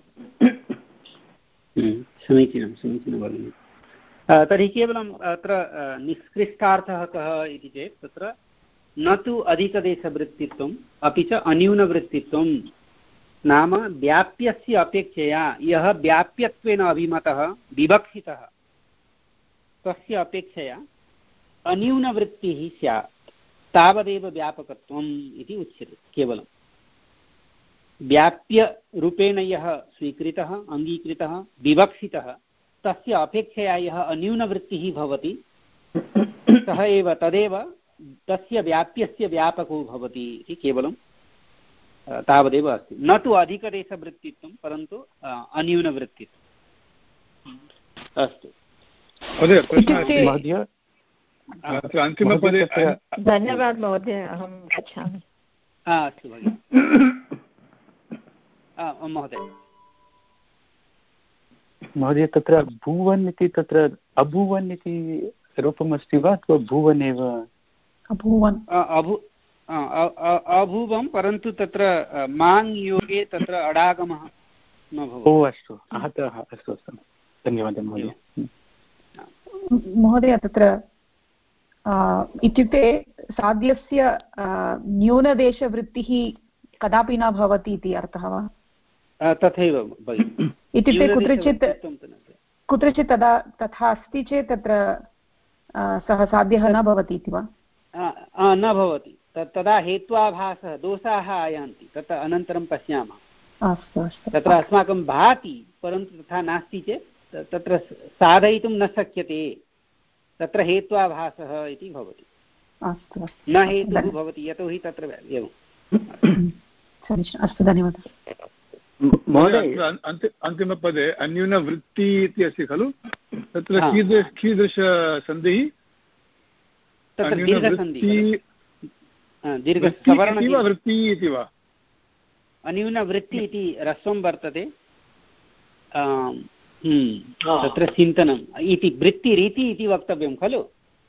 समीचीनं समीचीनं भगिनि। तर्हि केवलम् अत्र निष्कृष्टार्थः कः इति चेत् तत्र न तु अधिकदेशवृत्तित्वम् अपि च अन्यूनवृत्तित्वं, नाम व्याप्यस्य अपेक्षया यः व्याप्यत्वेन अभिमतः विवक्षितः तस्य अपेक्षया अन्यूनवृत्तिः स्यात् तावदेव व्यापकत्वम् इति उच्यते। केवलं व्याप्यरूपेण यः स्वीकृतः अङ्गीकृतः विवक्षितः तस्य अपेक्षया यः अन्यूनवृत्तिः भवति सः एव तदेव तस्य व्याप्यस्य व्यापको भवति इति केवलं तावदेव अस्ति। न तु अधिकदेशवृत्तित्वं परन्तु अन्यूनवृत्तित्वम्। अस्तु अन्तिमपदे। धन्यवादः महोदय, अहं गच्छामि। अस्तु भगिनि महोदय। महोदय तत्र भुवन् इति तत्र अभुवन् इति रूपमस्ति वा अथवा भुवन् एव? अभुवन् अभुवं, परन्तु तत्र माङ् योगे तत्र अडागमः न भवति। ओ अस्तु, अतः अस्तु अस्तु, धन्यवादः महोदय। महोदय तत्र इत्युक्ते साध्यस्य न्यूनदेशवृत्तिः कदापि न भवति इति अर्थः वा? तथैव भगिनि। इत्युक्ते कुत्रचित् कुत्रचित् तदा तथा अस्ति चेत् तत्र सः साध्यः न भवति इति वा? न भवति, तदा हेत्वाभासः दोषाः आयान्ति, तत् अनन्तरं पश्यामः। अस्तु अस्तु। तत्र अस्माकं भाति परन्तु तथा नास्ति चेत् तत्र साधयितुं न शक्यते, तत्र हेत्वाभासः इति भवति। अस्तु अस्तु, न हेतुः भवति यतोहि तत्र एवं। समीचीनम्, अस्तु, धन्यवादः महोदय। अन्तिमपदे अन्यूनवृत्ति इति अस्ति खलु, तत्र कीदृश कीदृशसन्धिः? वृत्ति इति वा? अन्यूनवृत्ति इति ह्रस्वं वर्तते, तत्र चिन्तनम् इति वृत्तिरीति इति वक्तव्यं खलु।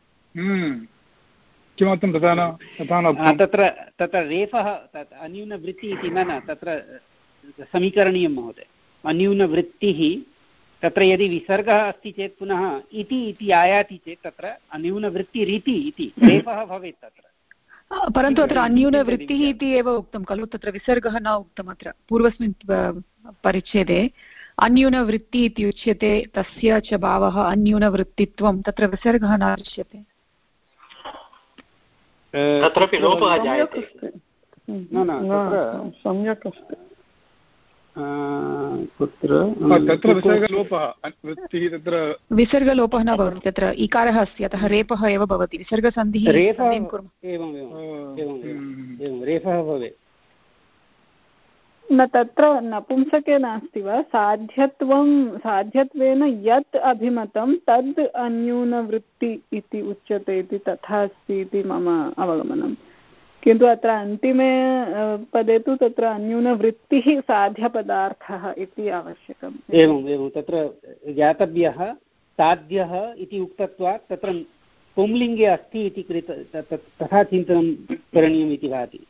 किमर्थं तथा न तथा न तत्र तत्र रेफः अन्यूनवृत्ति इति न न तत्र समीकरणीयं महोदय। अन्यूनवृत्तिः तत्र यदि विसर्गः अस्ति चेत् पुनः इति इति आयाति चेत् तत्र अन्यूनवृत्तिरीति इति रेफः भवेत् तत्र। परन्तु अत्र अन्यूनवृत्तिः इति एव उक्तं खलु, तत्र विसर्गः न उक्तम्। अत्र पूर्वस्मिन् परिच्छेदे अन्यूनवृत्ति इति उच्यते, तस्य च भावः अन्यूनवृत्तित्वं, तत्र विसर्गः न दृश्यते। तत्रापि लोपः जायते। सम्यक् अस्ति। तत्र विसर्गलोपः वृत्तिः तत्र विसर्गलोपः न भवति, तत्र इकारः अस्ति अतः रेपः एव भवति। विसर्गसन्धिः रेफः भवेत्। न तत्र नपुंसके नास्ति वा? साध्यत्वं साध्यत्वेन यत् अभिमतं तद् अन्यूनवृत्ति इति उच्यते इति तथा अस्ति इति मम अवगमनं, किन्तु अत्र अन्तिमे पदे तु तत्र अन्यूनवृत्तिः साध्यपदार्थः इति आवश्यकम्। एवम् एवं तत्र ज्ञातव्यः साध्यः इति उक्तत्वात् तत्र पुंलिङ्गे अस्ति इति कृत तथा चिन्तनं करणीयम् इति भाति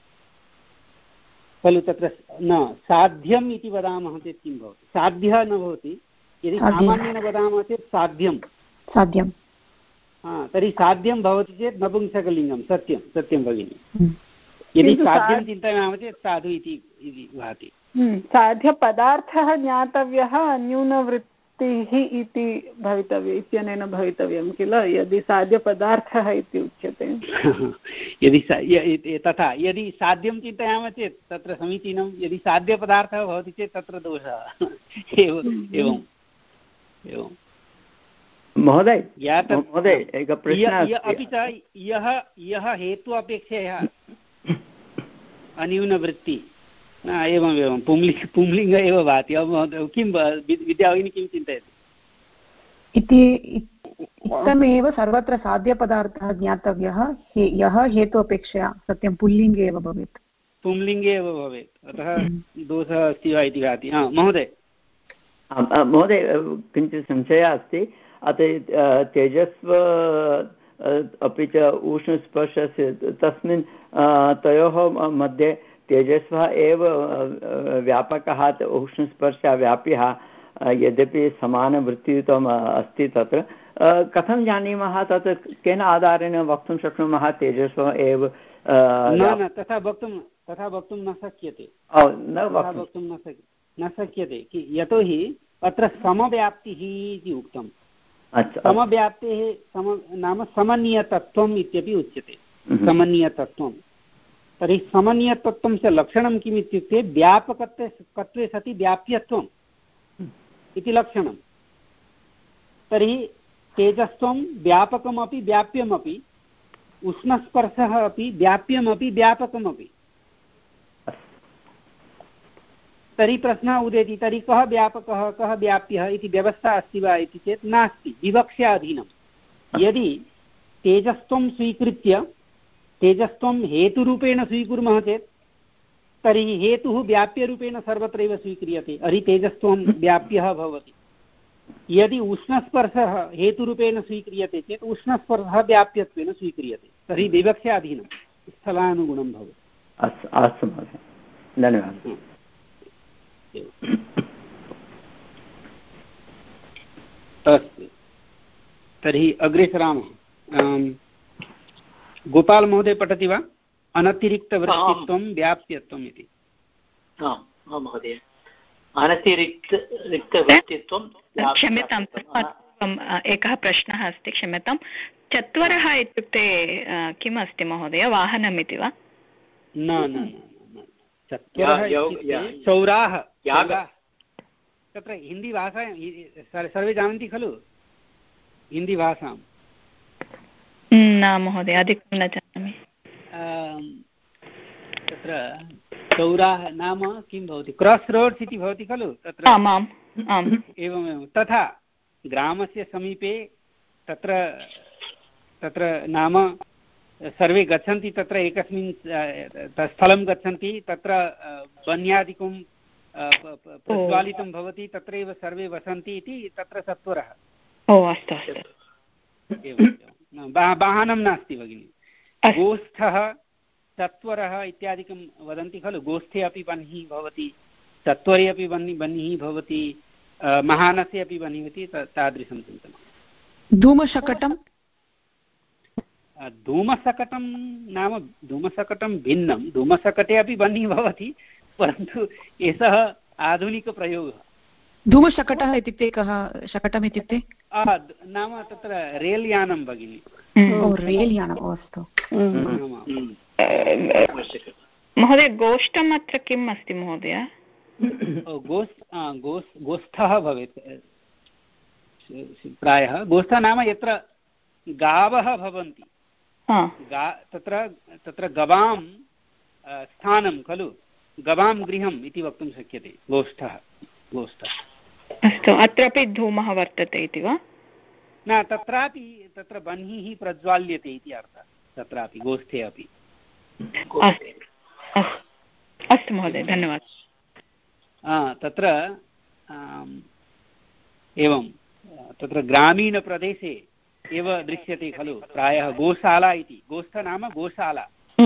खलु। तत्र न साध्यम् इति वदामः चेत् किं भवति? साध्यः न भवति। यदि सामान्येन वदामः चेत् साध्यं साध्यं हा तर्हि साध्यं भवति चेत् नपुंसकलिङ्गं। सत्यं सत्यं भगिनि। यदि साध्यं चिन्तयामः चेत् साधु इति भाति। साध्यपदार्थः ज्ञातव्यः, अन्यूनवृत्तिः इति भवितव्य इत्यनेन भवितव्यं किल, यदि साध्यपदार्थः इति उच्यते। यदि तथा यदि साध्यं चिन्तयामः चेत् तत्र समीचीनं, यदि साध्यपदार्थः भवति चेत् तत्र दोषः। एवम् एवम् एवम् महोदय महोदय एकः प्रश्नः अपि च यः यः हेतु अपेक्षया अन्यूनवृत्ति एवम् एवं पुंलिङ्ग पुंलिङ्ग एव भाति किं विद्याभगिनी किं चिन्तयति इति इत्थमेव सर्वत्र साध्यपदार्थः ज्ञातव्यः यः हेतु अपेक्षया सत्यं पुल्लिङ्गे एव भवेत् पुंलिङ्गे एव भवेत् अतः दोषः अस्ति वा इति भाति महोदय महोदय किञ्चित् संशयः अस्ति अतः तेजस्व अपि च उष्णस्पर्शस्य तस्मिन् तयोः मध्ये तेजस्वः एव व्यापकः उष्णस्पर्शः व्याप्यः यद्यपि समानवृत्तियुतम् अस्ति तत्र कथं जानीमः तत् केन आधारेण वक्तुं शक्नुमः तेजस्वः एव न तथा वक्तुं तथा वक्तुं न शक्यते न वक्तुं न शक्यते न शक्यते यतोहि अत्र समव्याप्तिः इति उक्तं समव्याप्तेः सम नाम समन्यतत्वम् इत्यपि उच्यते समन्यतत्वं तर्हि समन्यतत्वस्य लक्षणं किम् इत्युक्ते व्यापकत्वे कत्वे सति व्याप्यत्वम् इति लक्षणं तर्हि तेजस्त्वं व्यापकमपि व्याप्यमपि उष्णस्पर्शः अपि व्याप्यमपि व्यापकमपि तर्हि प्रश्नः उदेति तर्हि कः व्यापकः कः व्याप्यः इति व्यवस्था अस्ति वा इति चेत् नास्ति विवक्ष्याधीनं यदि तेजस्त्वं स्वीकृत्य तेजस्त्वं हेतुरूपेण स्वीकुर्मः चेत् तर्हि हेतुः व्याप्यरूपेण सर्वत्रैव स्वीक्रियते तर्हि तेजस्त्वं व्याप्यः भवति यदि उष्णस्पर्शः हेतुरूपेण स्वीक्रियते चेत् उष्णस्पर्शः व्याप्यत्वेन स्वीक्रियते तर्हि विवक्ष्याधीनं स्थलानुगुणं भवति अस्तु अस्तु महोदय धन्यवादः अस्तु तर्हि अग्रे सरामः गोपाल महोदय पठति वा अनतिरिक्तवृत्तित्वं व्याप्यत्वम् इति आम् महोदय अनतिरिक्त रिक्तवृत्तित्वं क्षम्यतां एकः प्रश्नः अस्ति क्षम्यतां चत्वरः इत्युक्ते किम् अस्ति महोदय वाहनम् इति वा न न चत्वरः चौराः तत्र हिन्दीभाषा सर्वे जानन्ति खलु हिन्दीभाषां न महोदय अधिकं न जानामि तत्र चौराः नाम किं भवति क्रॉस् रोड्स् इति भवति खलु तत्र एवमेवं तथा ग्रामस्य समीपे तत्र तत्र नाम सर्वे गच्छन्ति तत्र एकस्मिन् स्थलं गच्छन्ति तत्र वन्यादिकं प्रज्वालितं भवति तत्रैव सर्वे वसन्ति इति तत्र चत्वरः ओ अस्तु अस्तु एवं वाहनं नास्ति भगिनि गोष्ठः चत्वरः इत्यादिकं वदन्ति खलु गोष्ठे अपि बह्निः भवति चत्वरे अपि बह्नि बह्निः भवति महानसे अपि बह्निः भवति तादृशं चिन्तनं धूमशकटं धूमशकटं नाम धूमशकटं भिन्नं धूमशकटे अपि बह्निः भवति परन्तु एषः आधुनिकप्रयोगः धूमशकटः इत्युक्ते कः शकटम् इत्युक्ते नाम तत्र रेल् यानं भगिनि रेल् यानम् अस्तु महोदय गोष्ठम् अत्र किम् अस्ति महोदय गोष्ठः भवेत् प्रायः गोष्ठः नाम यत्र गावः भवन्ति तत्र तत्र गवां स्थानं खलु गवां गृहम् इति वक्तुं शक्यते गोष्ठः गोष्ठः अस्तु अत्रापि धूमः वर्तते इति वा न तत्रापि तत्र बह्निः प्रज्वाल्यते इति अर्थः तत्रापि गोष्ठे अपि अस्तु महोदय धन्यवादः तत्र एवं तत्र ग्रामीणप्रदेशे एव दृश्यते खलु प्रायः गोशाला इति गोष्ठ नाम गोशाला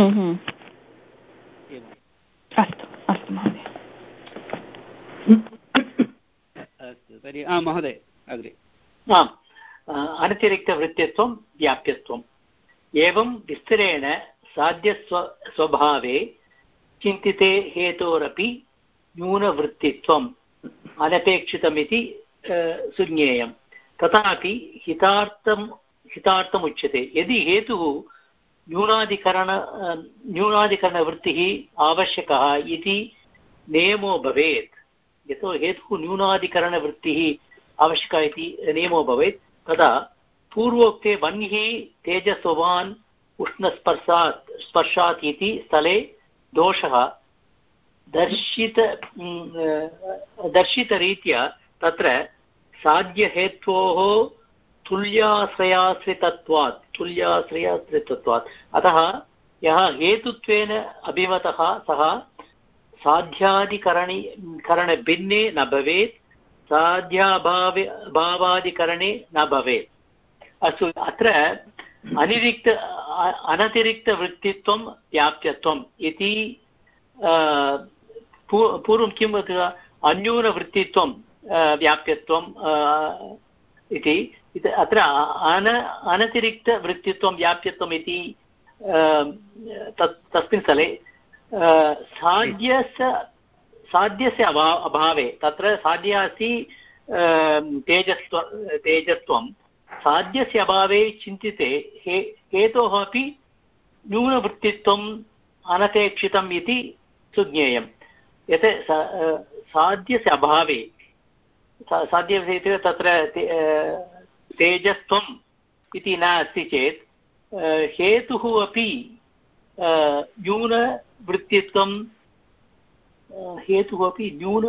अस्तु अस्तु महोदय अस्तु तर्हि महोदय अग्रे आम् अनतिरिक्तवृत्तित्वं व्याप्यत्वम् एवं विस्तरेण साध्यस्व स्वभावे चिन्तिते हेतोरपि न्यूनवृत्तित्वम् अनपेक्षितमिति सुज्ञेयं तथापि हितार्थं हितार्थमुच्यते यदि हेतुः न्यूनाधिकरण न्यूनाधिकरणवृत्तिः आवश्यकः इति नियमो भवेत् यतो हेतुः न्यूनाधिकरणवृत्तिः आवश्यकः इति नियमो भवेत् तदा पूर्वोक्ते वह्निः तेजसोवान् उष्णस्पर्शात् स्पर्शात् इति स्थले दोषः दर्शित दर्शितरीत्या तत्र साध्यहेत्वोः तुल्याश्रयाश्रितत्वात् तुल्याश्रयाश्रितत्वात् अतः यः हेतुत्वेन अभिमतः सः साध्यादिकरणि करणभिन्ने न भवेत् साध्याभावे भावादिकरणे न भवेत्। अस्तु, अत्र अनिरिक्त अनतिरिक्तवृत्तित्वं व्याप्यत्वम् इति पूर्वं किं वदति अन्यूनवृत्तित्वं व्याप्यत्वं इति अत्र अन अनतिरिक्तवृत्तित्वं व्याप्यत्वम् इति तस्मिन् स्थले साध्यस्य साध्यस्य अभा अभावे तत्र साध्य अस्ति तेजस्त्व तेजस्त्वं साध्यस्य अभावे चिन्तिते हे हेतोः अपि न्यूनवृत्तित्वम् अनपेक्षितम् इति सुज्ञेयं। यत् साध्यस्य अभावे साध्य तत्र तेजस्त्वम् इति न अस्ति चेत् हेतुः अपि न्यूनवृत्तित्वं हेतुः अपि न्यून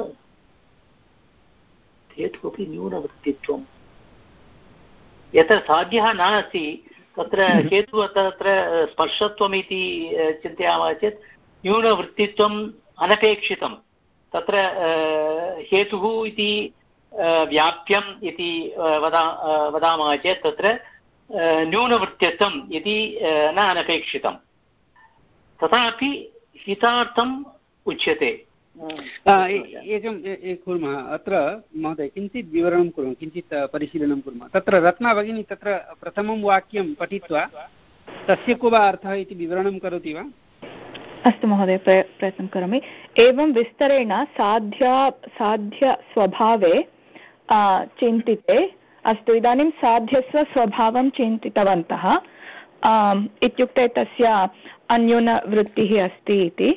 हेतुः अपि न्यूनवृत्तित्वं यत्र साध्यः नास्ति तत्र हेतुः तत्र स्पर्शत्वम् इति चिन्तयामः चेत् न्यूनवृत्तित्वम् अनपेक्षितं तत्र हेतुः इति व्याप्यम् इति वदा वदामः चेत् तत्र न्यूनवृत्तित्वम् इति न अनपेक्षितं तथापि हितार्थम् उच्यते। एकं कुर्मः अत्र महोदय किञ्चित् विवरणं कुर्मः किञ्चित् परिशीलनं कुर्मः। तत्र रत्ना भगिनी तत्र प्रथमं वाक्यं पठित्वा तस्य को वा अर्थः इति विवरणं करोति वा? अस्तु महोदय, प्रयत्नं करोमि। एवं विस्तरेण साध्या साध्यस्वभावे चिन्तिते। अस्तु, इदानीं साध्यस्व स्वभावं चिन्तितवन्तः इत्युक्ते तस्य अन्यूनवृत्तिः अस्ति इति।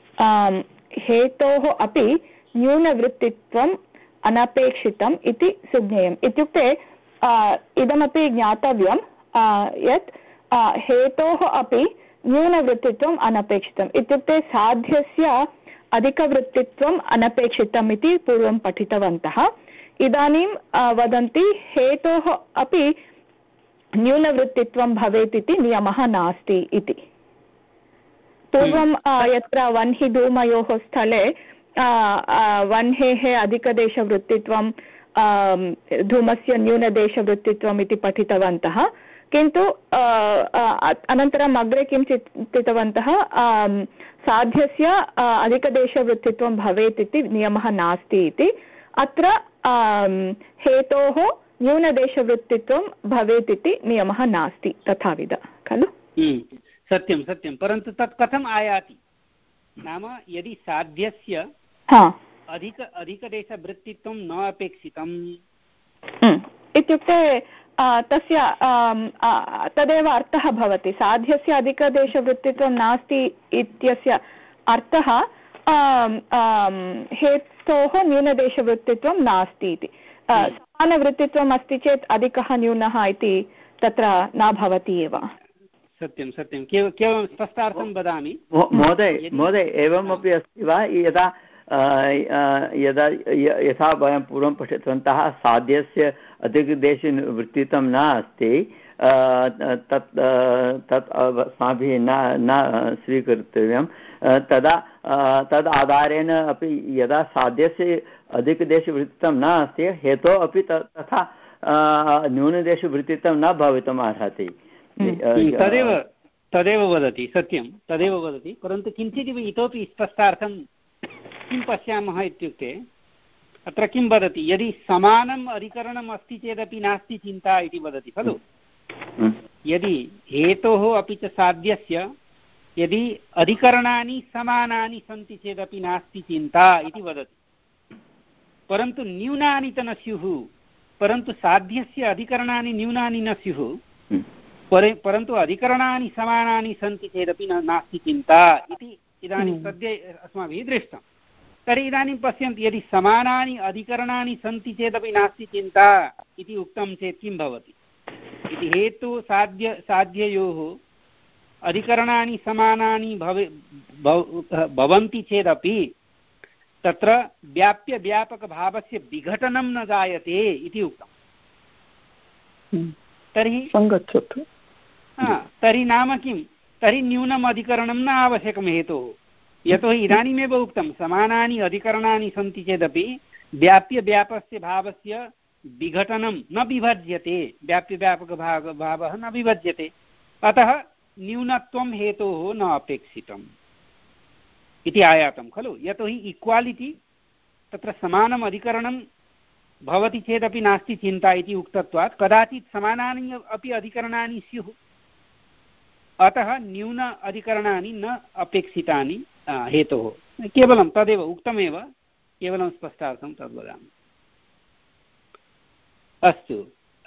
हेतोः अपि न्यूनवृत्तित्वम् अनपेक्षितम् इति सुज्ञेयम्। इत्युक्ते इदमपि ज्ञातव्यं यत् हेतोः अपि न्यूनवृत्तित्वम् अनपेक्षितम् इत्युक्ते साध्यस्य अधिकवृत्तित्वम् अनपेक्षितम् इति पूर्वं पठितवन्तः। इदानीं वदन्ति हेतोः अपि न्यूनवृत्तित्वं भवेत् इति नियमः नास्ति इति। पूर्वं यत्र वह्नि धूमयोः स्थले वह्नेः अधिकदेशवृत्तित्वं धूमस्य न्यूनदेशवृत्तित्वम् इति पठितवन्तः। किन्तु अनन्तरम् अग्रे किं चिन्तितवन्तः साध्यस्य अधिकदेशवृत्तित्वं भवेत् इति नियमः नास्ति इति। अत्र हेतोः न्यूनदेशवृत्तित्वं भवेत् इति नियमः नास्ति तथाविध खलु? सत्यं सत्यं, परन्तु तत् कथम् आयाति नाम यदि साध्यस्य अधिक अधिकदेशवृत्तित्वं न अपेक्षितम् इत्युक्ते तस्य तदेव अर्थः भवति। साध्यस्य अधिकदेशवृत्तित्वं नास्ति इत्यस्य अर्थः हेतोः न्यूनदेशवृत्तित्वं नास्ति इति। समानवृत्तित्वम् अस्ति चेत् अधिकः न्यूनः इति तत्र न भवति एव। सत्यं सत्यं, केवलं स्पष्टार्थं वदामि महोदय महोदय एवमपि अस्ति वा यदा यदा यथा वयं पूर्वं पठितवन्तः साध्यस्य अधिकदेशवृत्तित्वं न अस्ति तत् तत् अस्माभिः न न स्वीकर्तव्यं तदा तद् आधारेण अपि यदा साध्यस्य अधिकदेशवृत्तित्वं न अस्ति हेतोः अपि तथा न्यूनदेशवृत्तित्वं न भवितुम् अर्हति। तदेव तदेव वदति, सत्यं तदेव वदति, परन्तु किञ्चिदिव इतोपि स्पष्टार्थं किं पश्यामः इत्युक्ते अत्र किं वदति यदि समानम् अधिकरणम् अस्ति चेदपि नास्ति चिन्ता इति वदति खलु। यदि हेतोः अपि च साध्यस्य यदि अधिकरणानि समानानि सन्ति चेदपि नास्ति चिन्ता इति वदति, परन्तु न्यूनानि त न स्युः, परन्तु साध्यस्य अधिकरणानि न्यूनानि न स्युः परन्तु अधिकरणानि समानानि सन्ति चेदपि नास्ति चिन्ता इति इदानीं सद्य अस्माभिः दृष्टम्। तर्हि इदानीं पश्यन्तु, यदि समानानि अधिकरणानि सन्ति चेदपि नास्ति चिन्ता इति उक्तं चेत् किं भवति इति। हेतु साध्य साध्ययोः अधिकरणानि समानानि भवे भवन्ति चेदपि तत्र व्याप्य व्यापकभावस्य विघटनं न जायते इति उक्तम्। तर्हि सङ्गच्छतु। तर्हि नाम किं? तर्हि न्यूनम् अधिकरणं न आवश्यकं हेतोः, यतोहि इदानीमेव उक्तं समानानि अधिकरणानि सन्ति चेदपि व्याप्य व्यापस्य भावस्य विघटनं न विभज्यते, व्याप्य व्यापकभाव भावः न विभज्यते, अतः न्यूनत्वं हेतोः न अपेक्षितम् इति आयातं खलु। यतोहि इक्वालिटि तत्र समानम् अधिकरणं भवति चेदपि नास्ति चिन्ता इति उक्तत्वात् कदाचित् समानानि अपि अधिकरणानि स्युः, अतः न्यून अधिकरणानि न अपेक्षितानि हेतोः। केवलं तदेव उक्तमेव, केवलं स्पष्टार्थं तद् वदामि। अस्तु,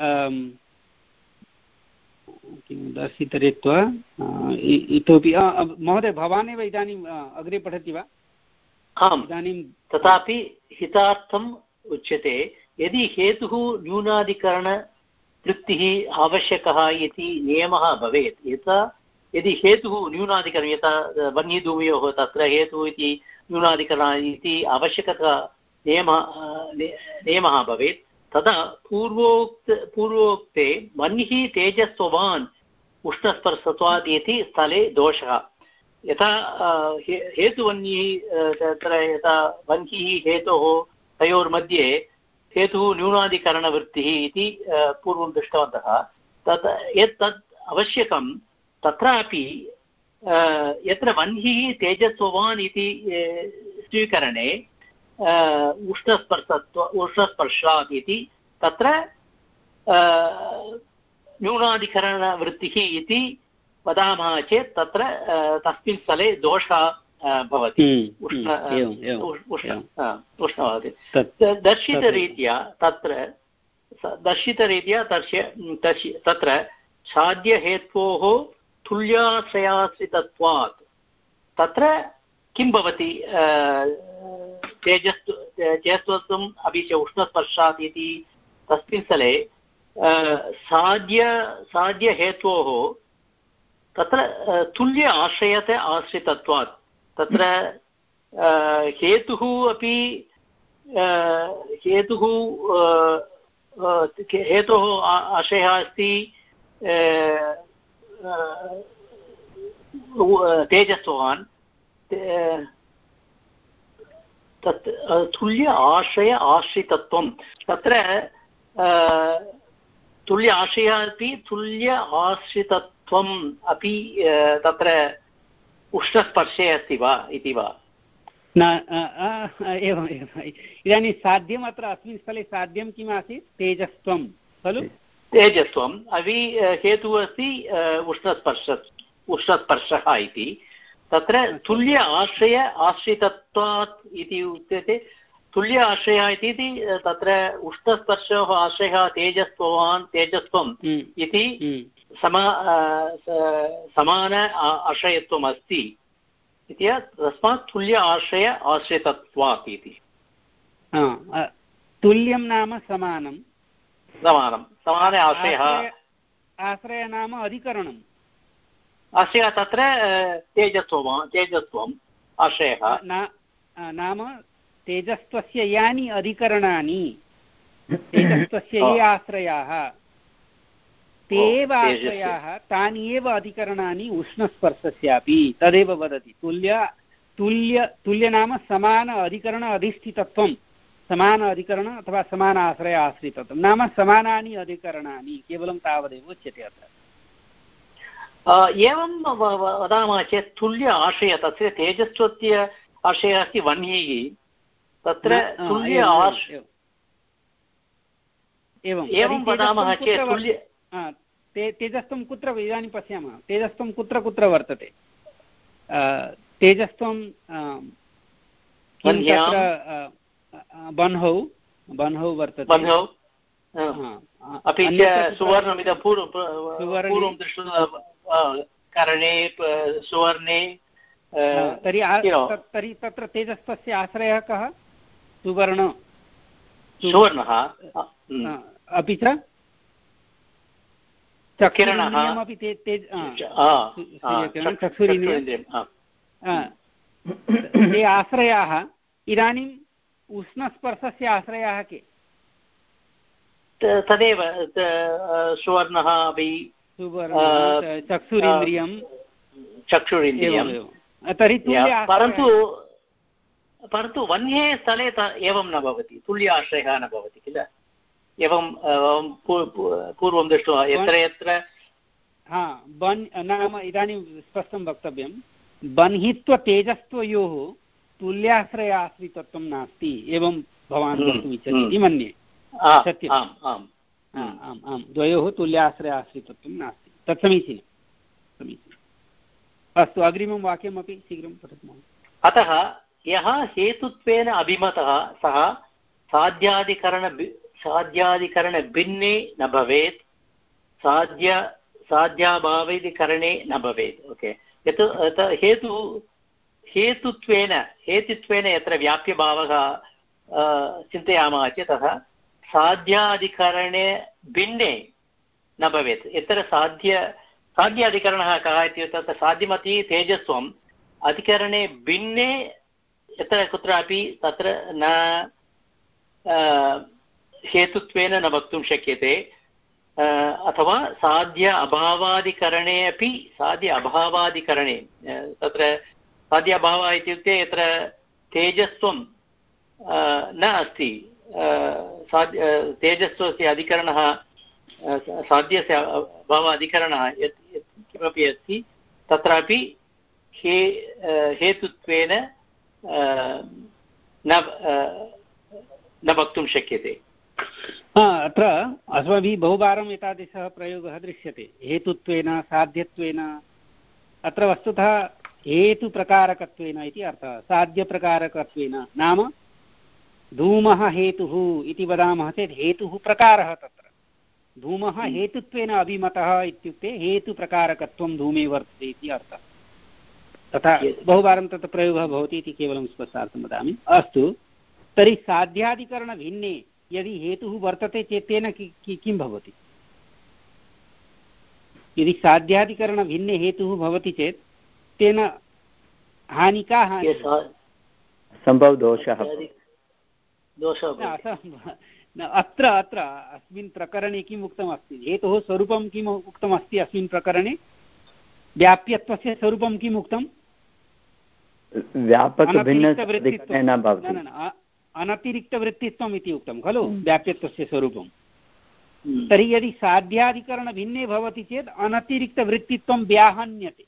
किं दर्शितरीत्वा इतोपि महोदय भवानेव इदानीम् अग्रे पठति वा? आम्, इदानीं तथापि हितार्थम् उच्यते यदि हेतुः न्यूनाधिकरणवृत्तिः आवश्यकः इति नियमः भवेत्। यथा यदि हेतुः न्यूनाधिकरणं, यथा वह्निधूमयोः तत्र हेतुः इति न्यूनाधिकरणम् इति आवश्यकता नियमः नियमः भवेत्, तदा पूर्वोक्त पूर्वोक्ते वह्निः तेजस्वान् उष्णस्पर्शत्वात् इति स्थले दोषः। यथा हेतुवह्निः तत्र यथा वह्निः हेतोः तयोर्मध्ये हेतुः न्यूनाधिकरणवृत्तिः इति पूर्वं दृष्टवन्तः। तत् यत् तत् आवश्यकं तत्रापि यत्र वह्निः तेजस्वान् इति स्वीकरणे उष्णस्पर्शत्व उष्णस्पर्शात् इति तत्र न्यूनाधिकरणवृत्तिः इति वदामः चेत् तत्र तस्मिन् स्थले दोषः भवति, उष्ण उष्ण भवति। दर्शितरीत्या तत्र दर्शितरीत्या तत्र साध्यहेत्वोः तुल्याश्रयाश्रितत्वात् तत्र किं भवति? तेजस् तेजस्त्वम् अपि च उष्णस्पर्शात् इति तस्मिन् स्थले साध्य साध्यहेत्वोः तत्र तुल्य आश्रयते आश्रितत्वात् तत्र हेतुः अपि हेतुः हेतोः आश्रयः अस्ति तेजस्वान्, तत् तुल्य आश्रय आश्रितत्वं तत्र तुल्य आश्रयः अपि तुल्य आश्रितत्वम् अपि तत्र उष्णस्पर्शे अस्ति वा इति वा? न, एवम् एवम्। इदानीं साध्यम् अत्र अस्मिन् स्थले साध्यं किम् आसीत्? तेजस्त्वं खलु? तेजस्त्वम् अपि हेतुः अस्ति उष्णस्पर्श उष्णस्पर्शः इति। तत्र तुल्य आश्रय आश्रितत्वात् इति उच्यते। तुल्य आश्रयः इति तत्र उष्णस्पर्शः आश्रयः तेजस्त्वान् तेजस्त्वम् इति समा समान आश्रयत्वम् अस्ति इति, तस्मात् तुल्य आश्रय आश्रितत्वात् इति। तुल्यं नाम समानं, समानं समान आश्रयः, आश्रय नाम अधिकरणम्। आश्रयः तत्र तेजस्त्वम् तेजस्त्वम् आश्रयः नाम तेजस्त्वस्य यानि अधिकरणानि, तेजस्त्वस्य ये आश्रयाः ते एव आश्रयाः, तानि एव अधिकरणानि उष्णस्पर्शस्यापि, तदेव वदति। तुल्य तुल्य तुल्य नाम समान अधिकरण अधिष्ठितत्वं, समान अधिकरण अथवा समान आश्रय आश्रितत्वं नाम समानानि अधिकरणानि, केवलं तावदेव उच्यते अत्र। एवं वदामः चेत् तुल्य आश्रय तस्य तेजस्त्वस्य आश्रयः अस्ति वह्निः, तत्र तुल्य आश्रय एवं वदामः चेत् तुल्य तेजस्त्वं कुत्र इदानीं पश्यामः, तेजस्त्वं कुत्र कुत्र वर्तते? तेजस्त्वं बन्हौ बन्हौ वर्तते, अपि च सुवर्णमिदं पूर्वं पूर्वं दृष्टं करणे सुवर्णे तर्हि तर्हि तत्र तेजस्तस्य आश्रयः कः? सुवर्ण सुवर्णः अपि च चक्षुरिन्द्रियमपि चक्षुरिन्द्रियं ते आश्रयाः। इदानीम् उष्णस्पर्शस्य आश्रयाः के? तदेव सुवर्णः अपि चक्षुरिन्द्रियं चक्षुरिन्द्रियं तर्हि परन्तु परन्तु वह्ने स्थले एवं न भवति, तुल्य आश्रयः न भवति किल। एवं पूर्वं दृष्ट्वा यत्र यत्र हा बन् नाम इदानीं स्पष्टं वक्तव्यं, बह्नित्वतेजस्त्वयोः तुल्याश्रय आश्रितत्वं नास्ति एवं भवान् वक्तुम् इच्छति इति मन्ये। सत्यम् आम् आम् आम् द्वयोः तुल्याश्रय आश्रितत्वं नास्ति। तत् समीचीनं समीचीनम्। अस्तु, अग्रिमं वाक्यमपि शीघ्रं पठतु। अतः यः हेतुत्वेन अभिमतः सः साध्यादिकरण साध्यादिकरणभिन्ने न भवेत्, साध्य साध्याभावादिकरणे न भवेत्। ओके, यत् हेतु हेतुत्वेन हेतुत्वेन यत्र व्याप्यभावः चिन्तयामः चेत् तथा साध्यादिकरणे भिन्ने न भवेत्। यत्र साध्य साध्याधिकरणः कः इत्युक्ते तत्र साध्यमति तेजस्त्वम् अधिकरणे भिन्ने यत्र कुत्रापि तत्र न हेतुत्वेन न वक्तुं शक्यते। अथवा साध्य अभावादिकरणे अपि साध्य अभावादिकरणे तत्र साध्य अभावः इत्युक्ते यत्र तेजस्त्वं न अस्ति, साध्य तेजस्त्वस्य अधिकरणः साध्यस्य अभाव अधिकरणः यत् किमपि अस्ति तत्रापि हे हेतुत्वेन न न वक्तुं शक्यते। अत्र अस्माभिः बहुवारम् एतादृशः प्रयोगः दृश्यते, हेतुत्वेन साध्यत्वेन। अत्र वस्तुतः हेतुप्रकारकत्वेन इति अर्थः, साध्यप्रकारकत्वेन नाम धूमः हेतुः इति वदामः चेत् हेतुः प्रकारः, तत्र धूमः हेतुत्वेन अभिमतः इत्युक्ते हेतुप्रकारकत्वं धूमे वर्तते इति अर्थः। तथा बहुवारं तत्र प्रयोगः भवति इति केवलं स्पष्टार्थं वदामि। अस्तु, तर्हि साध्यादिकरणभिन्ने यदि हेतुः वर्तते चेत् तेन किं भवति? यदि साध्यादिकरणभिन्ने हेतुः भवति चेत् तेन हानिका हानि सम्भवदोषः अत्र अत्र अस्मिन् प्रकरणे किम् उक्तमस्ति? हेतोः स्वरूपं किम् उक्तमस्ति अस्मिन् प्रकरणे? व्याप्यत्वस्य स्वरूपं किम् उक्तम्? अनतिरिक्तवृत्तित्वम् इति उक्तं खलु, व्याप्यत्वस्य स्वरूपं। तर्हि यदि साध्यादिकरणभिन्ने भवति चेत् अनतिरिक्तवृत्तित्वं व्याहन्यते,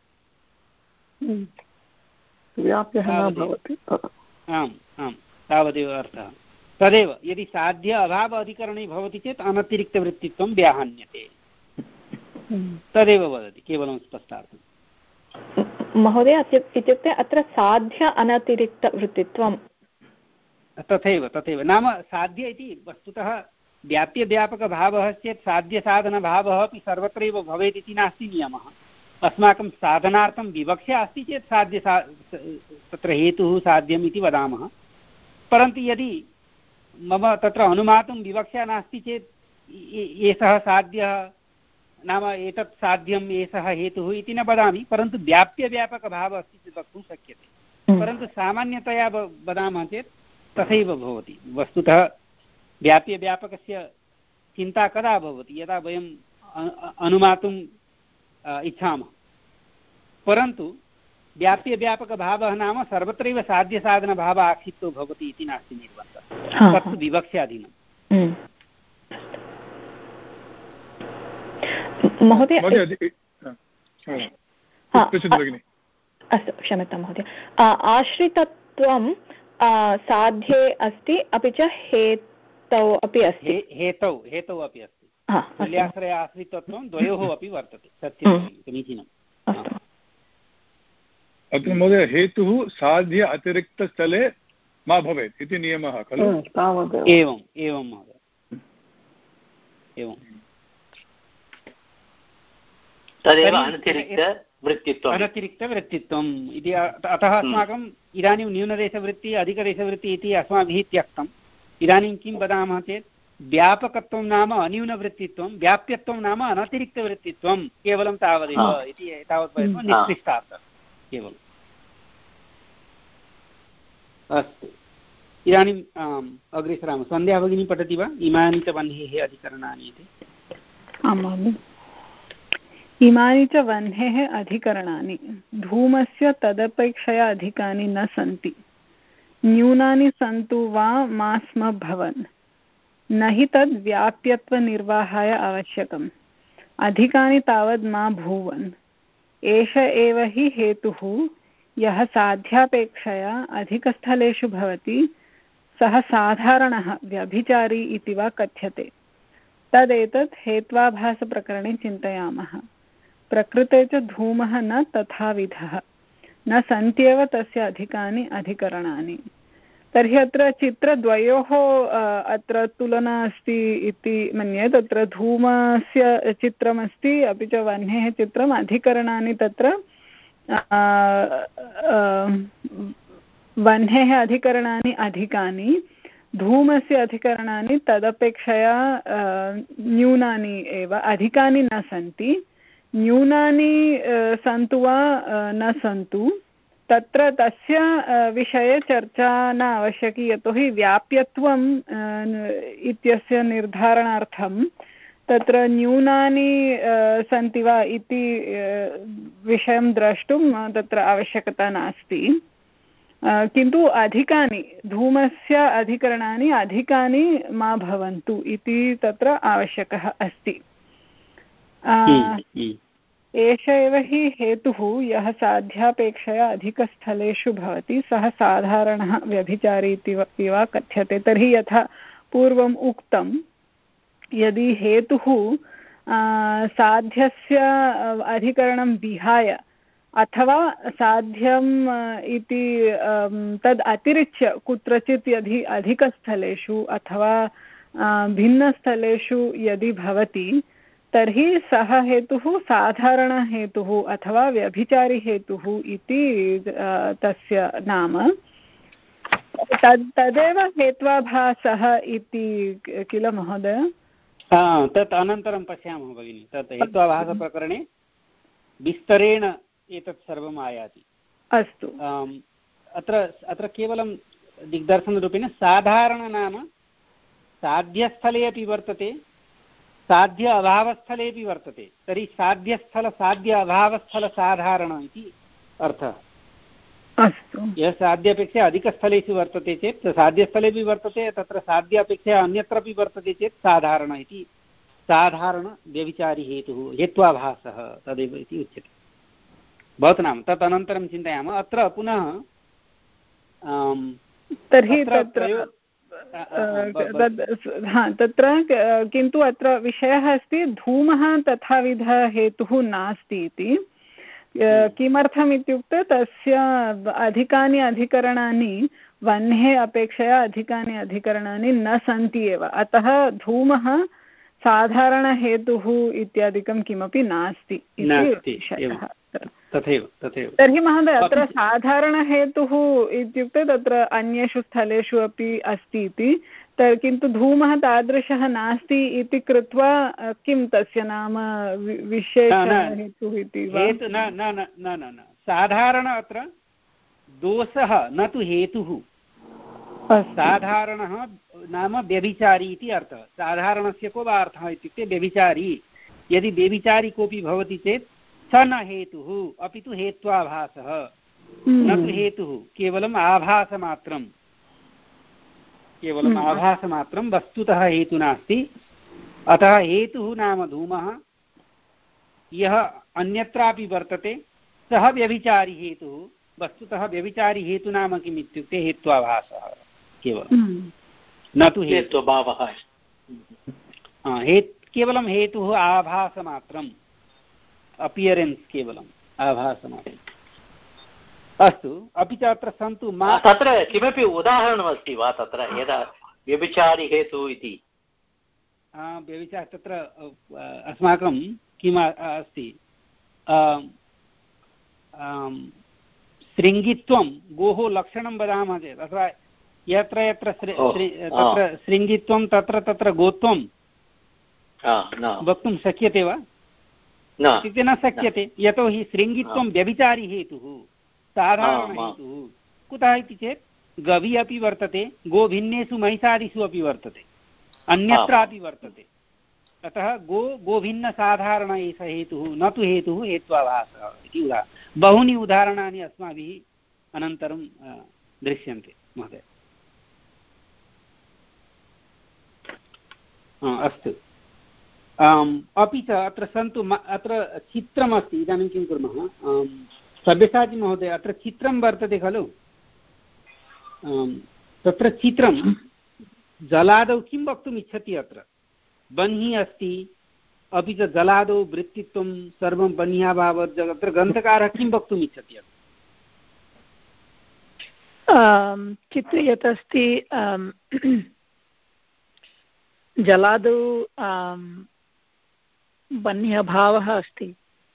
आम् आम् तावदेव अर्थः। तदेव यदि साध्य अभाव अधिकरणे भवति चेत् अनतिरिक्तवृत्तित्वं व्याहन्यते, तदेव वदति केवलं स्पष्टार्थम्। महोदय, इत्युक्ते अत्र साध्य अनतिरिक्तवृत्तित्वं तथैव तथैव नाम साध्य इति वस्तुतः व्याप्यव्यापकभावः चेत् साध्यसाधनभावः अपि सर्वत्रैव भवेत् इति नास्ति नियमः। अस्माकं साधनार्थं विवक्षा अस्ति चेत् साध्य तत्र हेतुः साध्यम् इति वदामः। परन्तु यदि मम तत्र अनुमातुं विवक्षा नास्ति चेत् एषः साध्यः नाम एतत् साध्यम् एषः हेतुः इति न वदामि, परन्तु व्याप्यव्यापकभावः अस्ति चेत् वक्तुं शक्यते। परन्तु सामान्यतया वदामः चेत् तथैव भवति। वस्तुतः व्याप्यव्यापकस्य चिन्ता कदा भवति? यदा वयम् अनुमातुम् इच्छामः। परन्तु व्याप्यव्यापकभावः नाम सर्वत्रैव साध्यसाधनभावः आक्षिप्तो भवति इति नास्ति निर्बन्धः, तत्तु विवक्षाधीनम्। महोदय अस्तु, क्षम्यतां महोदय। आश्रितत्वं साध्ये अस्ति, अपि च हेतौ अपि अस्ति। हेतौ हेतौ अपि अस्ति, तुल्याश्रय आश्रितत्वं द्वयोः अपि वर्तते। सत्यं, समीचीनम्। अत्र महोदय हेतुः साध्य अतिरिक्तस्थले मा भवेत् इति नियमः खलु? एवम् एवं महोदय, एवं। तदेव अनतिरिक्त वृत्तित्वम् अनतिरिक्तवृत्तित्वम् इति अतः अस्माकम् इदानीं न्यूनदेशवृत्तिः अधिकदेशवृत्तिः इति अस्माभिः त्यक्तम्। इदानीं किं वदामः चेत् व्यापकत्वं नाम अन्यूनवृत्तित्वं, व्याप्यत्वं नाम अनतिरिक्तवृत्तित्वं, केवलं तावदेव इति तावत् निष्कृष्टार्थः केवलम्। अस्तु, इदानीम् अग्रे सरामः। सन्ध्या भगिनी पठति वा? इमानि च वह्नेः अधिकरणानि इति। आम् महोदय। इमानि च वह्नेः अधिकरणानि धूमस्य तदपेक्षया अधिकानि न सन्ति। न्यूनानि सन्तु वा मा स्म भवन्, न हि तद् व्याप्यत्वनिर्वाहाय आवश्यकम्। अधिकानि तावद् मा भूवन्। एष एव हि हेतुः यः साध्यापेक्षया अधिकस्थलेषु भवति सः साधारणः व्यभिचारी इति वा कथ्यते। तदेतत् हेत्वाभासप्रकरणे चिन्तयामः। प्रकृते च धूमः न तथाविधः, न सन्त्येव तस्य अधिकानि अधिकरणानि। तर्हि अत्र चित्रद्वयोः अत्र तुलना अस्ति इति मन्ये। तत्र धूमस्य चित्रमस्ति, अपि च वह्नेः चित्रम्। अधिकरणानि तत्र वह्नेः अधिकरणानि अधिकानि, धूमस्य अधिकरणानि तदपेक्षया न्यूनानि एव, अधिकानि न सन्ति। न्यूनानि सन्तु वा न सन्तु, तत्र तस्य विषये चर्चा न आवश्यकी, यतोहि व्याप्यत्वम् इत्यस्य निर्धारणार्थं तत्र न्यूनानि सन्ति वा इति विषयं द्रष्टुं तत्र आवश्यकता नास्ति। किन्तु अधिकानि, धूमस्य अधिकरणानि अधिकानि मा भवन्तु इति तत्र आवश्यकः अस्ति। एष एव हि हेतुः यः साध्यापेक्षया अधिकस्थलेषु भवति सः साधारणः व्यभिचारी इति वा कथ्यते। तर्हि यथा पूर्वम् उक्तं, यदि हेतुः साध्यस्य अधिकरणं विहाय अथवा साध्यम् इति तद् अतिरिच्य कुत्रचित् यदि अधिकस्थलेषु अथवा भिन्नस्थलेषु यदि भवति तर्हि सः हेतुः साधारणहेतुः अथवा व्यभिचारिहेतुः इति तस्य नाम। तद् तदेव हेत्वाभासः इति किल महोदय? तत् अनन्तरं पश्यामः भगिनि। तत् हेत्वाभासप्रकरणे विस्तरेण एतत् सर्वम् आयाति। अस्तु, अत्र अत्र केवलं दिग्दर्शनरूपेण साधारण नाम साध्यस्थले अपि वर्तते, साध्य अभावस्थलेपि वर्तते। तर्हि साध्यस्थल साध्य अभावस्थल साधारण इति अर्थः। अस्तु, यः साध्यापेक्षया अधिकस्थलेषु वर्तते चेत् साध्यस्थलेपि वर्तते, तत्र साध्यापेक्षया अन्यत्रापि वर्तते चेत् साधारण इति साधारण व्यभिचारी हेतुः हेत्वाभासः तदेव इति उच्यते। भवतु नाम तत् अनन्तरं चिन्तयामः। अत्र पुनः तर्हि तत्र तत्र किन्तु अत्र विषयः अस्ति धूमः तथाविधः हेतुः नास्ति इति। किमर्थम् इत्युक्ते तस्य अधिकानि अधिकरणानि वह्नेः अपेक्षया अधिकानि अधिकरणानि न सन्ति एव। अतः धूमः साधारणहेतुः इत्यादिकं किमपि नास्ति इति विषयः। तथैव तथैव। तर्हि महोदय अत्र साधारणहेतुः इत्युक्ते तत्र अन्येषु स्थलेषु अपि अस्ति इति, किन्तु धूमः तादृशः नास्ति इति कृत्वा किं तस्य नाम विशेषहेतुः इति वा? न न न न साधारण अत्र दोषः न तु हेतुः। साधारणः नाम व्यभिचारी इति अर्थः। साधारणस्य को वा अर्थः इत्युक्ते व्यभिचारी। यदि व्यभिचारी कोऽपि भवति चेत् स न हेतुः अपि तु हेत्वाभासः। न तु हेतुः, केवलम् आभासमात्रं, केवलम् आभासमात्रं, वस्तुतः हेतुः नास्ति। अतः हेतुः नाम धूमः, यः अन्यत्रापि वर्तते सः व्यभिचारी हेतुः। वस्तुतः व्यभिचारी हेतु नाम किम् इत्युक्ते हेत्वाभासः केवलं, न तु हेत्वभावः। केवलं हेतुः आभासमात्रम्, अपियरेन्स्, केवलम् आभासमात्रम्। अस्तु, अपि च अत्र सन्तु मा। तत्र किमपि उदाहरणमस्ति वा तत्र यदा व्यभिचारी हेतुः इति? व्यभिचार तत्र अस्माकं किम् अस्ति, शृङ्गित्वं गोः लक्षणं वदामः चेत् अथवा यत्र यत्र तत्र शृङ्गित्वं तत्र तत्र गोत्वं वक्तुं शक्यते वा? इत्युक्ते न शक्यते, यतोहि शृङ्गित्वं व्यभिचारि हेतुः, साधारणहेतुः। कुतः इति चेत् गवि अपि वर्तते, गोभिन्नेषु महिषादिषु अपि वर्तते, अन्यत्रापि वर्तते। अतः गो गोभिन्नसाधारण एष हेतुः, न तु हेतुः हेत्वाभासः इति उदा बहूनि उदाहरणानि अस्माभिः अनन्तरं दृश्यन्ते महोदय। अस्तु, अपि च अत्र सन्तु, अत्र चित्रमस्ति। इदानीं किं कुर्मः, सव्यसाची महोदय, अत्र चित्रं वर्तते खलु, तत्र चित्रं जलादौ किं वक्तुम् इच्छति? अत्र बह्निः अस्ति, अपि च जलादौ वृत्तित्वं सर्वं बह्न्याभावत्, अत्र ग्रन्थकारः किं वक्तुम् इच्छति? चित्रे यत् अस्ति जलादौ बह्न्यभावः अस्ति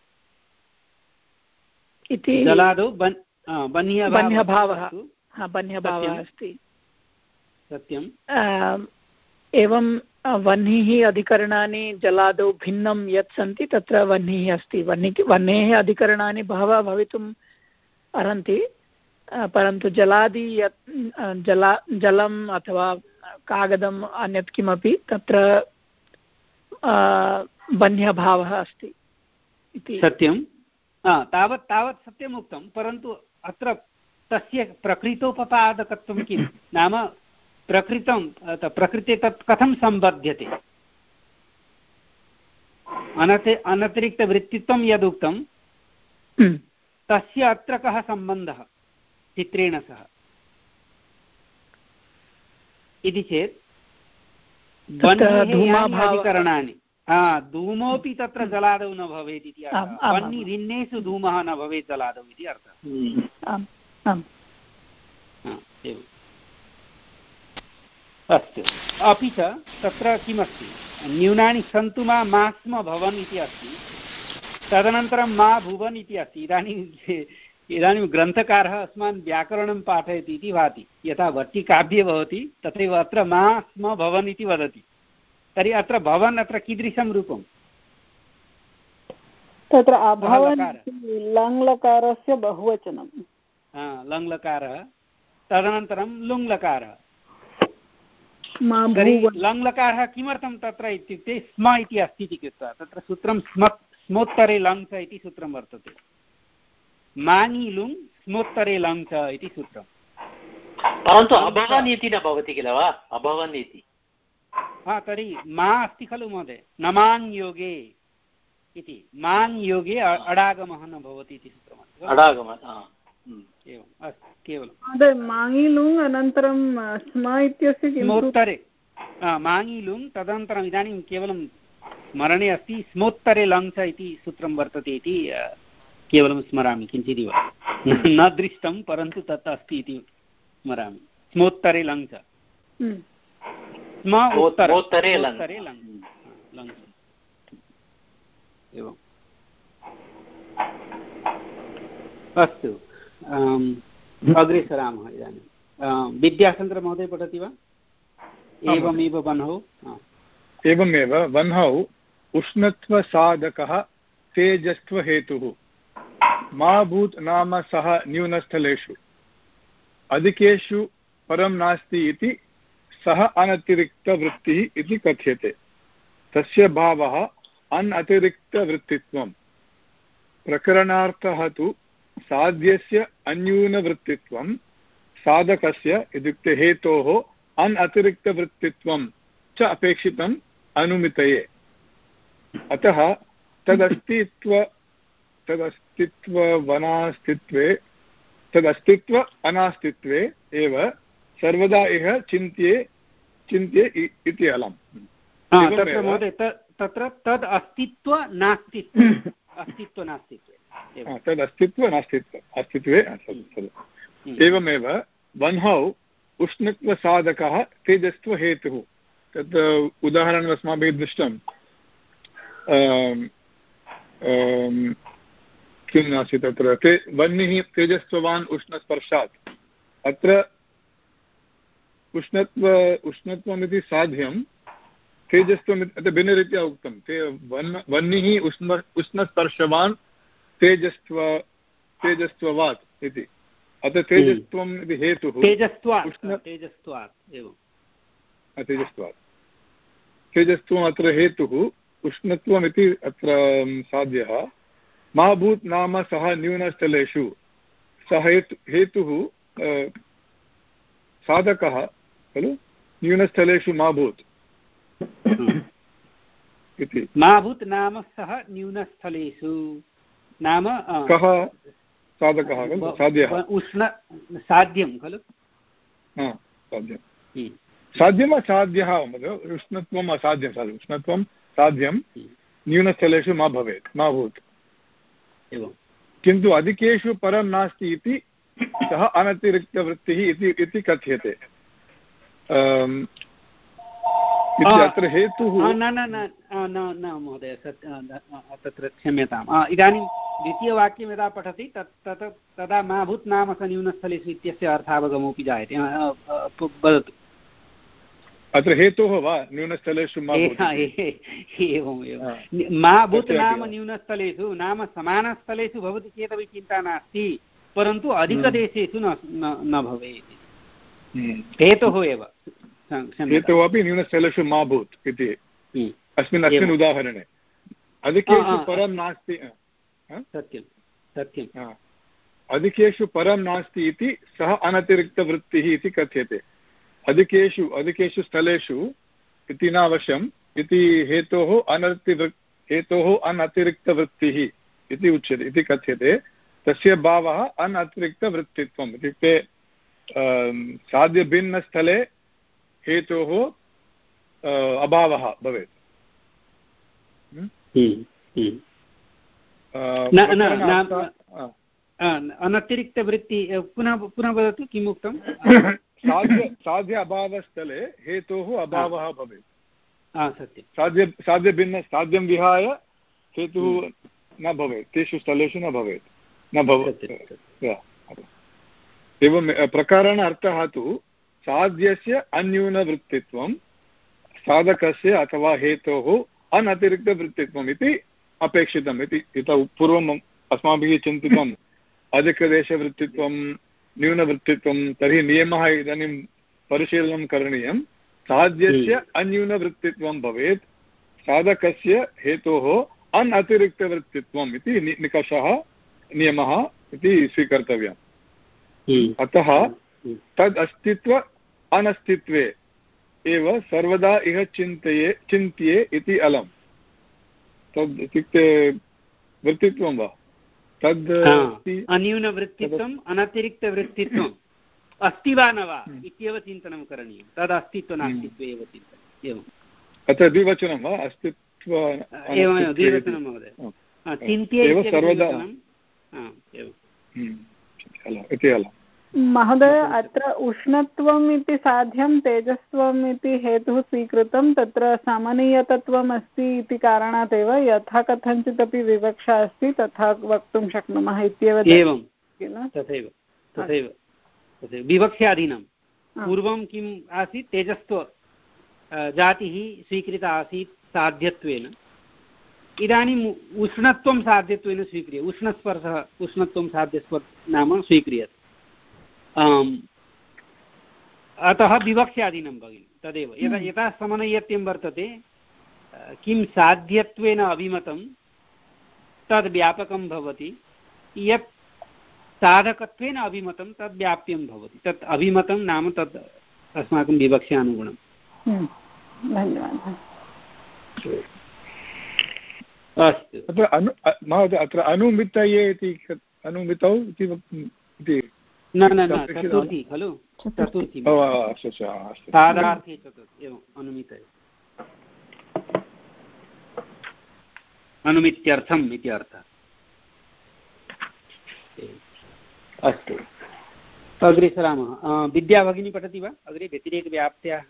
इति, जलादौ बह्न्यभावः बह्न्यभावः अस्ति, सत्यम्। एवं वह्निः अधिकरणानि जलादौ भिन्नं यत् सन्ति तत्र वह्निः अस्ति। वह्नि वह्नेः अधिकरणानि बहवः भवितुम् अर्हन्ति, परन्तु जलादि यत् जला जलम् अथवा कागदम् अन्यत् किमपि तत्र बह्न्यभावः अस्ति इति सत्यं। तावत् तावत् सत्यम् उक्तं, परन्तु अत्र तस्य प्रकृतोपपादकत्वं किं नाम प्रकृतं प्रकृते तत् कथं सम्बध्यते? अनति अनतिरिक्तवृत्तित्वं यदुक्तं तस्य अत्र कः सम्बन्धः चित्रेण सह इति चेत् अधिकरणानि, धूमोऽपि तत्र जलादौ न भवेत् इति अर्थः। वह्नि भिन्नेषु धूमः न भवेत् जलादौ इति अर्थः। अस्तु, अपि च तत्र किमस्ति, न्यूनानि सन्तु मा मा स्म भवन् इति अस्ति, तदनन्तरं मा भुवन् इति अस्ति। इदानीं इदानीं ग्रन्थकारः अस्मान् व्याकरणं पाठयति इति भाति, यथा वर्तिकाव्ये भवति तथैव अत्र मा स्म भवन् इति वदति। तर्हि अत्र भवन् अत्र कीदृशं रूपं? तत्र अभवन् लङ्लकारस्य बहुवचनं, लङ्लकारः, तदनन्तरं लुङ्लकारः। तर्हि लङ्लकारः किमर्थं तत्र इत्युक्ते स्म इति अस्ति इति कृत्वा तत्र सूत्रं स्म स्मोत्तरे लङ् च इति सूत्रं वर्तते। मानि लुङ् स्मोत्तरे लङ् च इति सूत्रं। परन्तु अभवन् इति न भवति किल वा? अभवन् इति, हा, तर्हि मा अस्ति खलु महोदय, नमान् योगे इति, मान् योगे अडागमः न भवति इति सूत्रमस्ति। अडागमः, एवम् अस्तु, केवलं महोदय माङि लुङ् अनन्तरं स्म इत्यस्य स्मोत्तरे माङि लुङ्, तदनन्तरम् इदानीं केवलं स्मरणे अस्ति स्मोत्तरे लङ् च इति सूत्रं वर्तते इति केवलं स्मरामि, किञ्चिदिव न दृष्टं, परन्तु तत् अस्ति इति स्मरामि। स्मोत्तरे लङ् च, स्म उत्तरे लङ् लङ्, एवम्। अस्तु, अग्रे सरामः। इदानीं विद्याचन्द्रमहोदय पठति वा? एवमेव वह्नौ, एवमेव वह्नौ उष्णत्वसाधकः तेजस्त्वहेतुः मा भूत् नाम सः न्यूनस्थलेषु अधिकेषु परं नास्ति इति सः अनतिरिक्तवृत्तिः इति कथ्यते। तस्य भावः अनतिरिक्तवृत्तित्वं। प्रकरणार्थः तु साध्यस्य अन्यूनवृत्तित्वं, साधकस्य इत्युक्ते हेतोः अनतिरिक्तवृत्तित्वं च अपेक्षितम् अनुमितये। अतः तदस्तित्व तदस्तित्ववनास्तित्वे तदस्तित्व अनास्तित्वे एव सर्वदा इह चिन्त्ये चिन्त्ये इति अलम्। तत्र महोदय तत्र तद् अस्तित्व नास्तित्व, अस्तित्व नास्तित्वे, तद् अस्तित्व नास्तित्व अस्तित्वे एवमेव वह्नौ उष्णत्वसाधकः तेजस्त्वहेतुः। तत् उदाहरणम् अस्माभिः दृष्टं, किं नास्ति तत्र ते वह्निः तेजस्त्ववान् उष्णस्पर्शात् अत्र उष्णत्व उष्णत्वमिति साध्यं तेजस्त्वम् अत्र भिन्नरीत्या उक्तं ते वह्न वह्निः उष्ण उष्णस्पर्शवान् तेजस्त्व तेजस्त्ववात् इति अत्र तेजस्त्वम् इति हेतुः तेजस्त्वात् तेजस्त्वात् एवं तेजस्त्वात् तेजस्त्वम् अत्र हेतुः उष्णत्वमिति अत्र साध्यः मा भूत् नाम सः न्यूनस्थलेषु सः हेतु हेतुः साधकः खलु न्यूनस्थलेषु मा भूत् इति मा भूत् नाम सः न्यूनस्थलेषु नाम कः साधकः खलु साध्यः उष्ण साध्यं खलु साध्यं साध्यम् असाध्यः उष्णत्वम् असाध्यं साध्यम् उष्णत्वं साध्यं न्यूनस्थलेषु मा भवेत् मा भूत् एवं किन्तु अधिकेषु परं नास्ति इति सः अनतिरिक्तवृत्तिः इति इति कथ्यते इति अत्र हेतुः न न न न न महोदय तत्र क्षम्यताम् इदानीं द्वितीयवाक्यं यदा पठति तत् तत् तदा मा भूत् नाम स न्यूनस्थलेषु इत्यस्य अर्थावगमोऽपि जायते वदतु अत्र हेतोः वा न्यूनस्थलेषु मा एवम् एवं मा भूत् नाम न्यूनस्थलेषु नाम समानस्थलेषु भवति चेदपि चिन्ता नास्ति परन्तु अधिकदेशेषु न न भवेत् हेतोः एव हेतोः अपि न्यूनस्थलेषु मा भूत् इति अस्मिन् अस्मिन् उदाहरणे अधिकेषु परं नास्ति सत्यं सत्यं अधिकेषु परं नास्ति इति सः अनतिरिक्तवृत्तिः इति कथ्यते अधिकेषु अधिकेषु स्थलेषु इति न अवश्यम् इति हेतोः अनतिवृ हेतोः अनतिरिक्तवृत्तिः इति उच्यते इति कथ्यते तस्य भावः अनतिरिक्तवृत्तित्वम् इत्युक्ते साध्यभिन्नस्थले हेतोः अभावः भवेत् अनतिरिक्तवृत्ति पुनः पुनः वदतु किम् उक्तं साध्य साध्य अभावस्थले हेतोः अभावः भवेत् सत्यं साध्य साध्यभिन्न साध्यं विहाय हेतुः न भवेत् तेषु स्थलेषु न भवेत् न भवेत् एवं प्रकारेण अर्थः तु साध्यस्य अन्यूनवृत्तित्वं साधकस्य अथवा हेतोः अनतिरिक्तवृत्तित्वम् इति अपेक्षितम् इति इतः पूर्वम् अस्माभिः चिन्तितम् अधिकदेशवृत्तित्वं न्यूनवृत्तित्वं तर्हि नियमः इदानीं परिशीलनं करणीयं साध्यस्य अन्यूनवृत्तित्वं भवेत् साधकस्य हेतोः अनतिरिक्तवृत्तित्वम् इति निकषः नियमः इति स्वीकर्तव्यम् अतः तद् अस्तित्व अनस्तित्वे एव सर्वदा इह चिन्तये चिन्त्ये इति अलम् तद् इत्युक्ते वृत्तित्वं वा तद् अन्यूनवृत्तित्वम् अनतिरिक्तवृत्तित्वम् अस्ति वा न वा इत्येव चिन्तनं करणीयं तद् अस्तित्व नास्तित्वे एव चिन्तनम् एवम् अत्र द्विवचनं वा अस्तित्व एवमेव द्विवचनं महोदय चिन्त्ये सर्वदा इति अलम् महोदय अत्र उष्णत्वम् इति साध्यं तेजस्त्वम् इति हेतुः स्वीकृतं तत्र सामान्यतत्वम् अस्ति इति कारणात् एव यथा कथञ्चित् अपि विवक्षा अस्ति तथा वक्तुं शक्नुमः इत्येव एवं तथैव तथैव तथैव विवक्षाधीनं पूर्वं किम् आसीत् तेजस्त्व जातिः स्वीकृता आसीत् साध्यत्वेन इदानीम् उष्णत्वं साध्यत्वेन स्वीक्रियते उष्णस्पर्शः उष्णत्वं साध्यस्पर्श नाम स्वीक्रियते अतः विवक्षाधीनं भगिनि तदेव यदा यथा समनयत्यं वर्तते किं साध्यत्वेन अभिमतं तद् व्यापकं भवति यत् साधकत्वेन अभिमतं तद् व्याप्यं भवति तत् अभिमतं नाम तत् अस्माकं विवक्षानुगुणं धन्यवादः अस्तु अत्र अनु महोदय अत्र अनुमितये इति अनुमितौ इति न न न चतुर्थी खलु चतुर्थी साधार्थे चतुर्थी एवम् अनुमितये अनुमित्यर्थम् इति अर्थः अस्तु अग्रे सरामः विद्या भगिनी पठति वा अग्रे व्यतिरेकव्याप्त्याः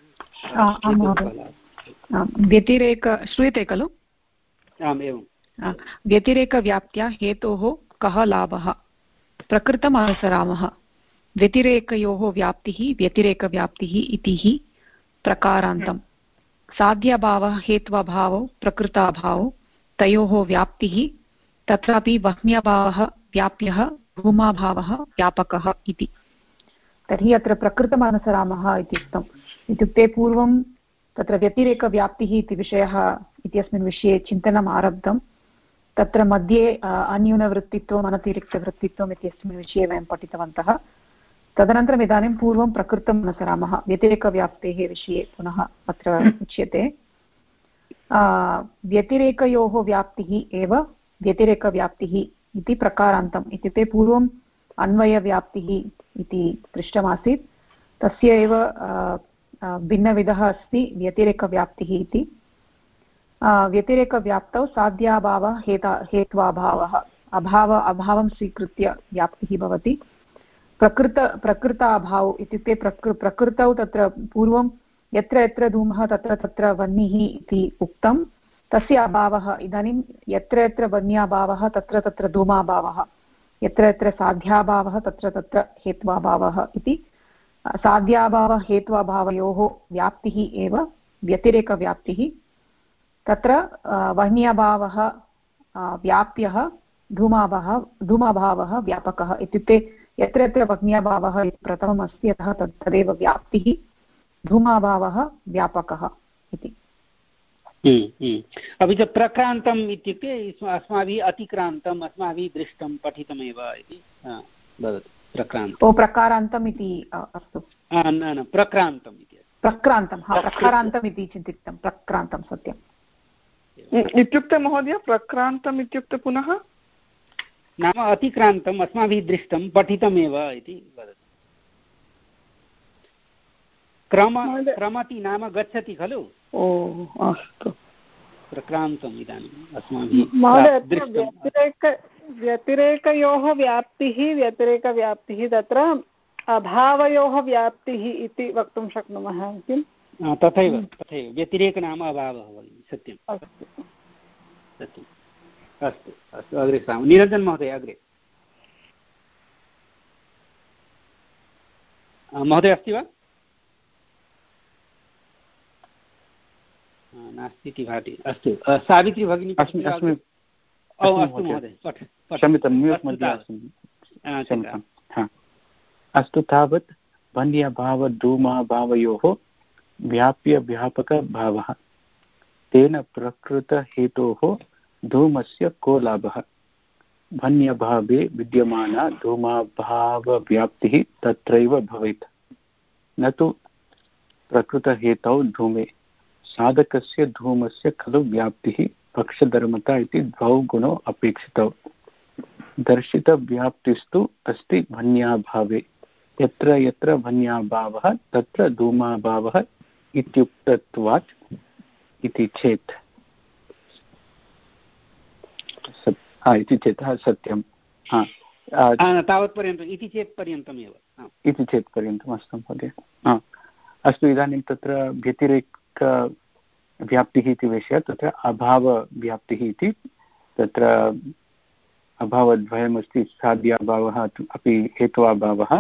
व्यतिरेक श्रूयते खलु आम् एवं व्यतिरेकव्याप्त्या हेतोः कः लाभः? प्रकृतम् अनुसरामः। व्यतिरेकयोः व्याप्तिः व्यतिरेकव्याप्तिः इति हि प्रकारान्तम्। साध्याभावः हेत्वाभावौ प्रकृताभावौ तयोः व्याप्तिः, तत्रापि वह्न्यभावः व्याप्यः भूमाभावः व्यापकः इति। तर्हि अत्र प्रकृतम् अनुसरामः इत्युक्तम्। इत्युक्ते पूर्वं तत्र व्यतिरेकव्याप्तिः इति विषयः इत्यस्मिन् विषये चिन्तनम् आरब्धं। तत्र मध्ये अन्यूनवृत्तित्वम् अनतिरिक्तवृत्तित्वम् इत्यस्मिन् विषये वयं पठितवन्तः। तदनन्तरम् इदानीं पूर्वं प्रकृतम् अनुसरामः व्यतिरेकव्याप्तेः विषये पुनः अत्र उच्यते। व्यतिरेकयोः व्याप्तिः एव व्यतिरेकव्याप्तिः इति प्रकारान्तम्। इत्युक्ते पूर्वम् अन्वयव्याप्तिः इति पृष्टमासीत्, तस्य एव भिन्नविधः अस्ति व्यतिरेकव्याप्तिः इति। व्यतिरेकव्याप्तौ साध्याभावः हेता हेत्वाभावः, अभाव अभावं स्वीकृत्य व्याप्तिः भवति। प्रकृत प्रकृताभावौ इत्युक्ते प्रकृ प्रकृतौ तत्र पूर्वं यत्र यत्र धूमः तत्र तत्र वह्निः इति उक्तं, तस्य अभावः। इदानीं यत्र यत्र वह्न्याभावः तत्र तत्र धूमाभावः, यत्र यत्र साध्याभावः तत्र तत्र हेत्वाभावः इति। साध्याभावः हेत्वाभावयोः व्याप्तिः एव व्यतिरेकव्याप्तिः। तत्र वह्न्याभावः व्याप्यः धूमाभावः धूमाभावः व्यापकः। इत्युक्ते यत्र यत्र वह्न्याभावः प्रथमम् अस्ति अतः तत् तदेव व्याप्तिः, धूमाभावः व्यापकः इति। अपि च प्रक्रान्तम् इत्युक्ते अस्माभिः अतिक्रान्तम् अस्माभिः दृष्टं पठितमेव इति वदति। प्रक्रान्तम् ओ प्रकारान्तम् इति अस्तु। न न प्रक्रान्तम् इति प्रक्रान्तं, हा प्रकारान्तम् इति चिन्तितं। प्रक्रान्तं सत्यम्। इत्युक्ते महोदय प्रक्रान्तम् इत्युक्ते पुनः नाम अतिक्रान्तम् अस्माभिः दृष्टं पठितमेव इति वदति। क्रम क्रमति नाम गच्छति खलु। ओ अस्तु। प्रक्रान्तम् इदानीम् अस्माभिः व्यतिरेक व्यतिरेकयोः व्याप्तिः व्यतिरेकव्याप्तिः तत्र अभावयोः व्याप्तिः इति वक्तुं शक्नुमः किम्? तथैव तथैव व्यतिरेक नाम अभावः भगिनि। सत्यं सत्यम्। अस्तु अस्तु अग्रे सामः। निरञ्जन महोदय अग्रे। महोदय अस्ति वा? नास्ति इति भाति। अस्तु सावित्री भगिनी। अस्मि अस्मि अस्तु महोदय क्षम्यतां, म्यूट् मध्ये अस्मि। अस्तु तावत् वह्न्यभावधूमाभावयोः व्याप्य व्यापकभावः, तेन प्रकृतहेतोः धूमस्य को लाभः? वह्न्यभावे विद्यमाना धूमाभावव्याप्तिः तत्रैव भवेत्, न तु प्रकृतहेतौ धूमे। साधकस्य धूमस्य खलु व्याप्तिः पक्षधर्मता इति द्वौ गुणौ अपेक्षितौ। दर्शितव्याप्तिस्तु अस्ति वह्न्याभावे। यत्र यत्र वह्न्याभावः तत्र धूमाभावः इत्युक्तत्वात् इति चेत् इति चेत् सत्यं। तावत्पर्यन्तम् इति चेत् पर्यन्तमेव इति चेत् पर्यन्तम् अस्तु महोदय। अस्तु इदानीं तत्र व्यतिरेकव्याप्तिः इति विषयः, तत्र अभावव्याप्तिः इति। तत्र अभावद्वयमस्ति, साध्याभावः अपि हेत्वाभावः।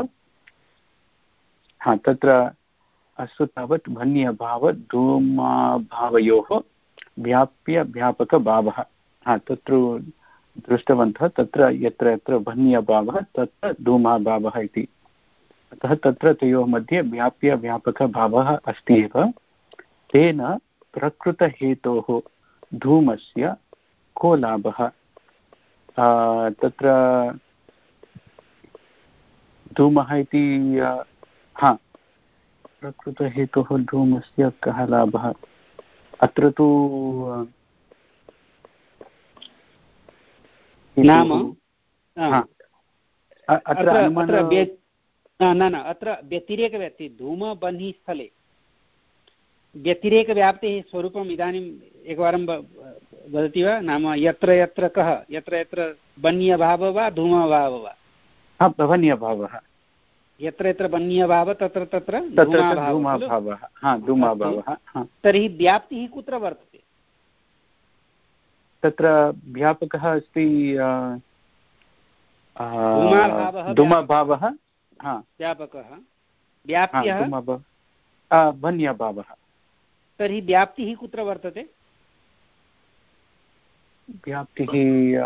हा तत्र अस्तु तावत् वह्न्यभावधूमाभावयोः व्याप्य व्यापकभावः। हा तत्र दृष्टवन्तः, तत्र यत्र यत्र वह्न्यभावः तत्र धूमाभावः इति। अतः तत्र तयोः मध्ये व्याप्य व्यापकभावः अस्ति एव। तेन प्रकृतहेतोः धूमस्य को लाभः? तत्र धूमः इति हा प्रकृतहेतोः धूमस्य कः लाभः? अत्र तु नाम अत्र न न अत्र व्यतिरेकव्याप्तिः धूमबह्निस्थले व्यतिरेकव्याप्तेः स्वरूपम् इदानीम् एकवारं वदति वा? नाम यत्र यत्र कः, यत्र यत्र वह्न्यभावः वा धूमभावः वा? वह्न्यभावः। यत्र यत्र वह्न्यभावः तत्र तत्र धूमाभावः। तर्हि व्याप्तिः कुत्र वर्तते? तत्र व्यापकः अस्ति धूमभावः व्यापकः, व्याप्यः भन्यभावः। तर्हि व्याप्तिः कुत्र वर्तते? व्याप्तिः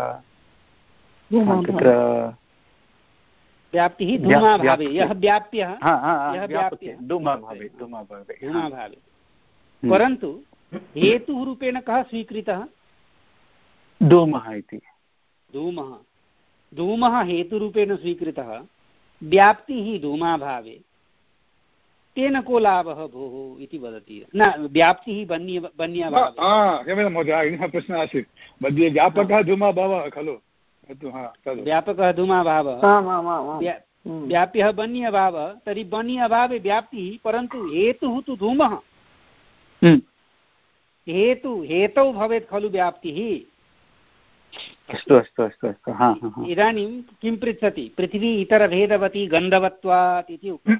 तत्र व्याप्तिः धूमाभावे, यः व्याप्यः धूमाभावे धूमाभावे धूमाभावे। परन्तु हेतुः रूपेण कः स्वीकृतः? धूमः इति। धूमः धूमः हेतुरूपेण स्वीकृतः, व्याप्तिः धूमाभावे, तेन को लाभः भोः इति वदति। न, व्याप्तिः बन्य बन्यभावे। महोदय प्रश्नः आसीत् मध्ये व्यापकः धूमाभावः खलु? व्यापकः धूमाभावः, व्याप्यः बन्यभावः, तर्हि बन्यभावे व्याप्तिः, परन्तु हेतुः तु धूमः। हेतु हेतौ भवेत् खलु व्याप्तिः। अस्तु अस्तु अस्तु अस्तु। इदानीं किं पृच्छति? पृथिवी इतरभेदवती गन्धवत्वात् इति उक्तं,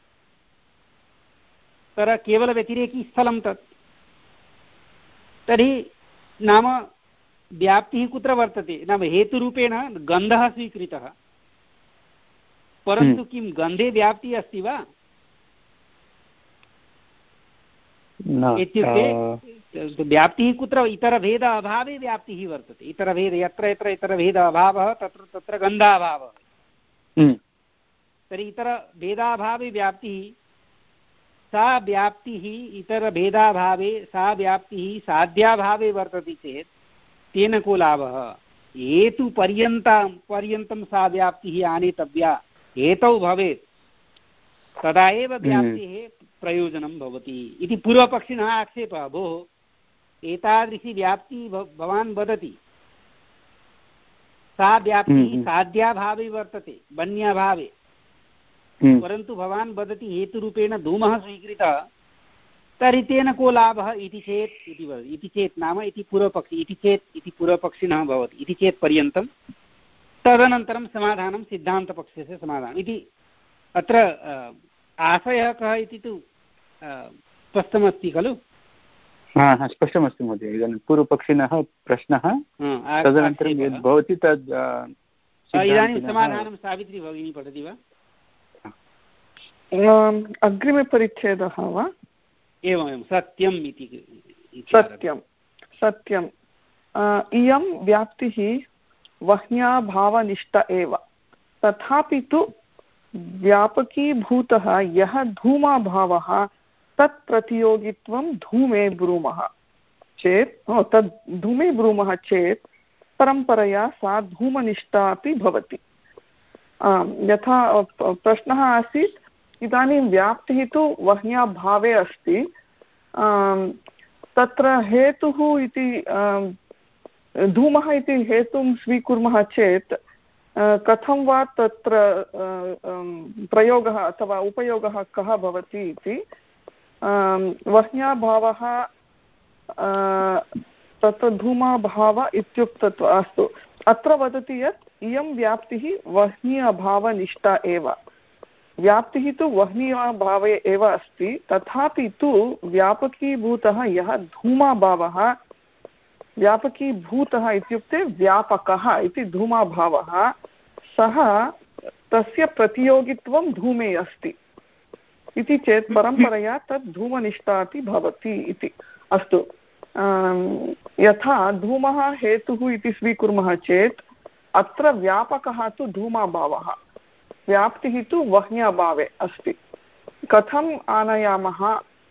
तर केवलव्यतिरेकी स्थलं तत्। तर्हि नाम व्याप्तिः कुत्र वर्तते? नाम हेतुरूपेण गन्धः स्वीकृतः, परन्तु किं गन्धे व्याप्तिः अस्ति वा? इत्युक्ते व्याप्तिः कुत्र? इतरभेद अभावे व्याप्तिः वर्तते। इतरभेद यत्र यत्र इतरभेद अभावः तत्र तत्र गन्धाभावः। तर्हि इतरभेदाभावे व्याप्तिः, सा व्याप्तिः इतरभेदाभावे सा व्याप्तिः साध्याभावे वर्तते चेत् तेन को लाभः? हेतुपर्यन्तं पर्यन्तं सा व्याप्तिः आनेतव्या, हेतौ भवेत्, तदा एव व्याप्तेः प्रयोजनं भवति इति पूर्वपक्षिणः आक्षेपः। भोः, एतादृशी व्याप्तिः भवान् वदति, सा व्याप्तिः साध्याभावे वर्तते, बन्याभावे, परन्तु भवान् वदति हेतुरूपेण धूमः स्वीकृतः, तर्हि तेन को लाभः इति चेत् इति वदति। इति चेत् नाम इति पूर्वपक्षी, इति चेत् इति पूर्वपक्षिणः भवति, इति चेत् पर्यन्तं। तदनन्तरं समाधानं सिद्धान्तपक्षस्य समाधानम् इति। अत्र आशयः कः इति तु स्पष्टमस्ति खलु? हा स्पष्टमस्ति महोदय। इदानीं पूर्वपक्षिणः प्रश्नः, तदनन्तरं यद् भवति तद् इदानीं समाधानं सावित्री भगिनी पठति वा? अग्रिमे परिच्छेदः वा? एवमेवं, सत्यम् इति। सत्यं सत्यम् इयं व्याप्तिः वह्न्याभावनिष्ठा एव, तथापि तु व्यापकीभूतः यः धूमाभावः तत् प्रतियोगित्वं धूमे ब्रूमः चेत् तद् धूमे ब्रूमः चेत् परम्परया सा धूमनिष्ठा अपि भवति। यथा प्रश्नः आसीत्, इदानीं व्याप्तिः तु वह्न्याभावे अस्ति, तत्र हेतुः इति धूमः इति हेतुं स्वीकुर्मः चेत् कथं वा तत्र प्रयोगः अथवा उपयोगः कः भवति इति। वह्न्याभावः तत्र धूमाभाव इत्युक्तत्व। अस्तु, अत्र वदति यत् इयं व्याप्तिः वह्नि अभावनिष्ठा एव। व्याप्तिः तु वह्नि अभावे एव अस्ति, तथापि तु व्यापकीभूतः यः धूमाभावः, व्यापकीभूतः इत्युक्ते व्यापकः इति धूमाभावः, सः तस्य प्रतियोगित्वं धूमे अस्ति इति चेत् परम्परया तद् धूमनिष्ठा अपि भवति इति। अस्तु, यथा धूमः हेतुः इति स्वीकुर्मः चेत् अत्र व्यापकः तु धूमाभावः, व्याप्तिः तु वह्न्याभावे अस्ति। कथम् आनयामः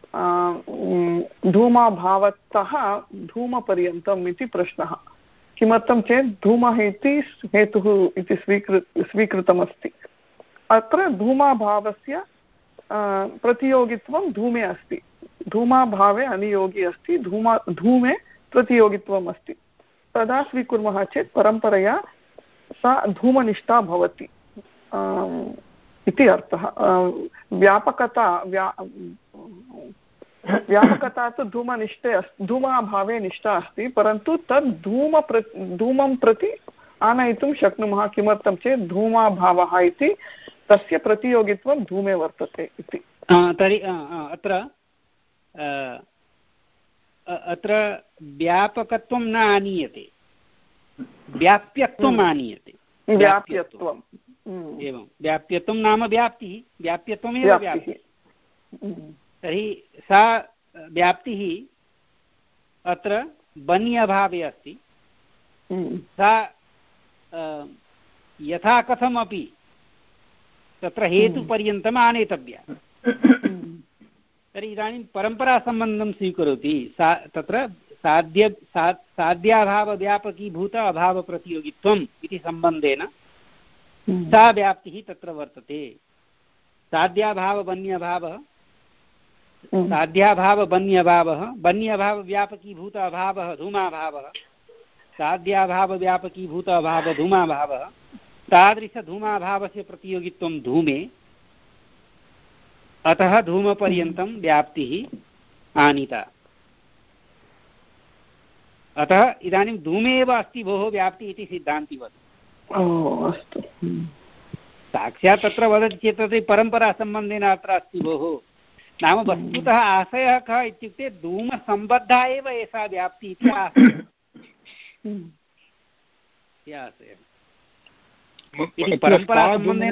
धूमाभावतः धूमपर्यन्तम् इति प्रश्नः। किमर्थं चेत् धूमः इति हेतुः इति स्वीकृ स्वीकृतमस्ति। अत्र धूमाभावस्य प्रतियोगित्वं धूमे अस्ति, धूमाभावे अनियोगी अस्ति, धूमा धूमे प्रतियोगित्वम् अस्ति। तदा स्वीकुर्मः चेत् परम्परया सा धूमनिष्ठा भवति इति अर्थः। व्यापकता व्या व्यापकता तु धूमनिष्ठे अस्ति, धूमाभावे निष्ठा अस्ति, परन्तु तद् धूम प्र धूमं प्रति आनयितुं शक्नुमः। किमर्थं चेत् धूमाभावः इति तस्य प्रतियोगित्वं धूमे वर्तते इति। तर्हि अत्र अत्र व्यापकत्वं न आनीयते, व्याप्यत्वम् आनीयते। व्याप्यत्वम् एवं व्याप्यत्वं नाम व्याप्तिः व्याप्यत्वमेव व्याप्तिः तर्हि सा व्याप्तिः अत्र बन्य अभावे अस्ति सा यथा कथमपि तत्र हेतुपर्यन्तम् आनेतव्या तर्हि इदानीं परम्परासम्बन्धं स्वीकरोति सा तत्र साध्य सा साध्याभावव्यापकीभूत अभावप्रतियोगित्वम् इति सम्बन्धेन सा व्याप्तिः तत्र वर्तते साध्याभावबन्यभावः साध्याभावबन्यभावः बन्यभावव्यापकीभूत अभावः धूमाभावः साध्याभावव्यापकीभूत अभावः धूमाभावः तादृशधूमाभावस्य प्रतियोगित्वं धूमे अतः धूमपर्यन्तं व्याप्तिः आनीता अतः इदानीं धूमे एव अस्ति भोः व्याप्तिः इति सिद्धान्तिवत् अस्तु साक्षात् तत्र वदति चेत् तर्हि परम्परासम्बन्धेन अत्र अस्ति भोः नाम वस्तुतः आशयः कः इत्युक्ते धूमसम्बद्धा एव एषा व्याप्तिः इति आशयः इति परम्परासम्बन्धेन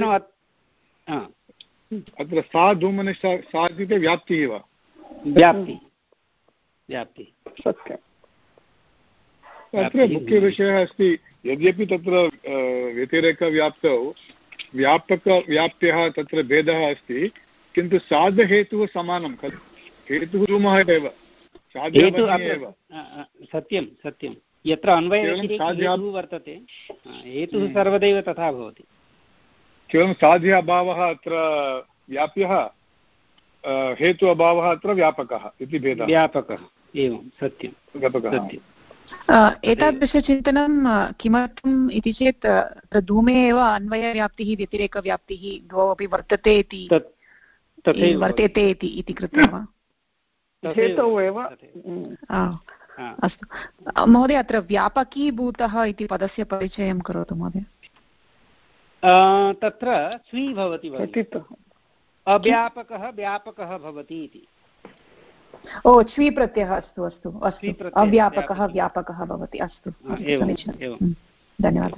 अत्र सा धूमने सा इत्युक्ते व्याप्तिः एव व्याप्तिः व्याप्तिः सत्यम् अत्र मुख्यविषयः अस्ति यद्यपि तत्र व्यतिरेकव्याप्तौ व्यापकव्याप्त्याः तत्र भेदः अस्ति किन्तु साध्यहेतुः समानं खलु हेतुः धूमः एव साध्यः सत्यं सत्यं यत्र अन्वयहेतुः वर्तते हेतुः सर्वदैव तथा भवति केवलं साध्य अभावः अत्र व्याप्यः हेतु अभावः अत्र व्यापकः इति भेदः व्यापकः एवं सत्यं व्यापकः एतादृशचिन्तनं किमर्थम् इति चेत् धूमे एव अन्वयव्याप्तिः व्यतिरेकव्याप्तिः द्वौ अपि वर्तते इति वर्तेते इति कृत्वा वा हेतौ एव अस्तु महोदय अत्र व्यापकीभूतः इति पदस्य परिचयं करोतु महोदय तत्र स्वी भवति अव्यापकः व्यापकः भवति इति ओ च्वी प्रत्ययः अस्तु अस्तु अस्तु अव्यापकः व्यापकः भवति अस्तु समीचीनं धन्यवादः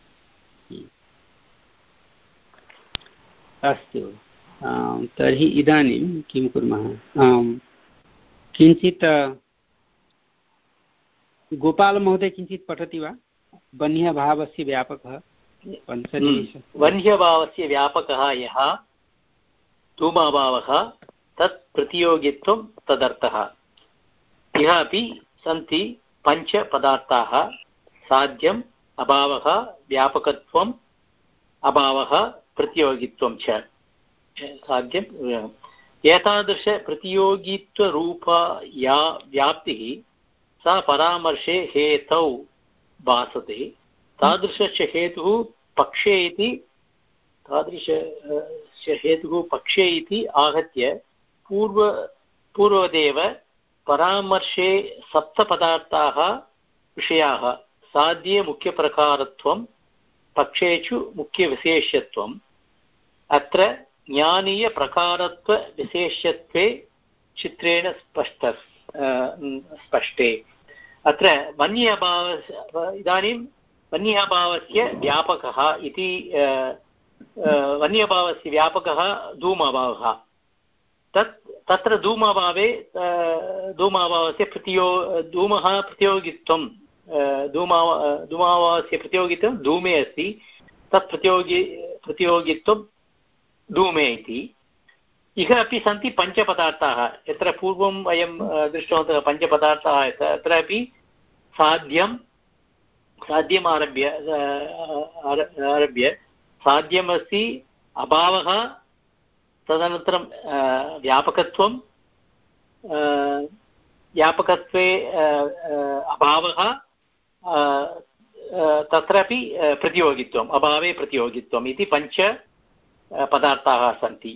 अस्तु तर्हि इदानीं किं कुर्मः किञ्चित् गोपालमहोदय किञ्चित् पठति वा वह्न्यभावस्य व्यापकः वह्न्यभावस्य व्यापकः यः धूमाभावः तत् प्रतियोगित्वं तदर्थः इह अपि सन्ति पञ्च पदार्थाः साध्यम् अभावः व्यापकत्वम् अभावः प्रतियोगित्वं च साध्यम् एतादृशप्रतियोगित्वरूपा या व्याप्तिः सा परामर्शे हेतौ भासते तादृशस्य हेतुः पक्षे इति तादृशस्य हेतुः पक्षे इति आहत्य पूर्व पूर्वदेव परामर्शे सप्तपदार्थाः विषयाः साध्ये मुख्यप्रकारत्वं पक्षेषु मुख्यविशेष्यत्वम् अत्र ज्ञानीयप्रकारत्वविशेष्यत्वे चित्रेण स्पष्ट स्पष्टे अत्र वह्न्यभावः इदानीं वह्न्यभावस्य व्यापकः इति वह्न्यभावस्य व्यापकः धूमाभावः तत् तत्र धूमाभावे धूमाभावस्य प्रतियो धूमः प्रतियोगित्वं धूमा धूमाभावस्य प्रतियोगित्वं धूमे अस्ति तत् प्रतियोगि प्रतियोगित्वं धूमे इति इह अपि सन्ति पञ्चपदार्थाः यत्र पूर्वं वयं दृष्टवन्तः पञ्चपदार्थाः तत्रापि साध्यं साध्यम् आरभ्य आरभ्य साध्यमस्ति अभावः तदनन्तरं व्यापकत्वं व्यापकत्वे अभावः तत्रापि प्रतियोगित्वम् अभावे प्रतियोगित्वम् इति पञ्च पदार्थाः सन्ति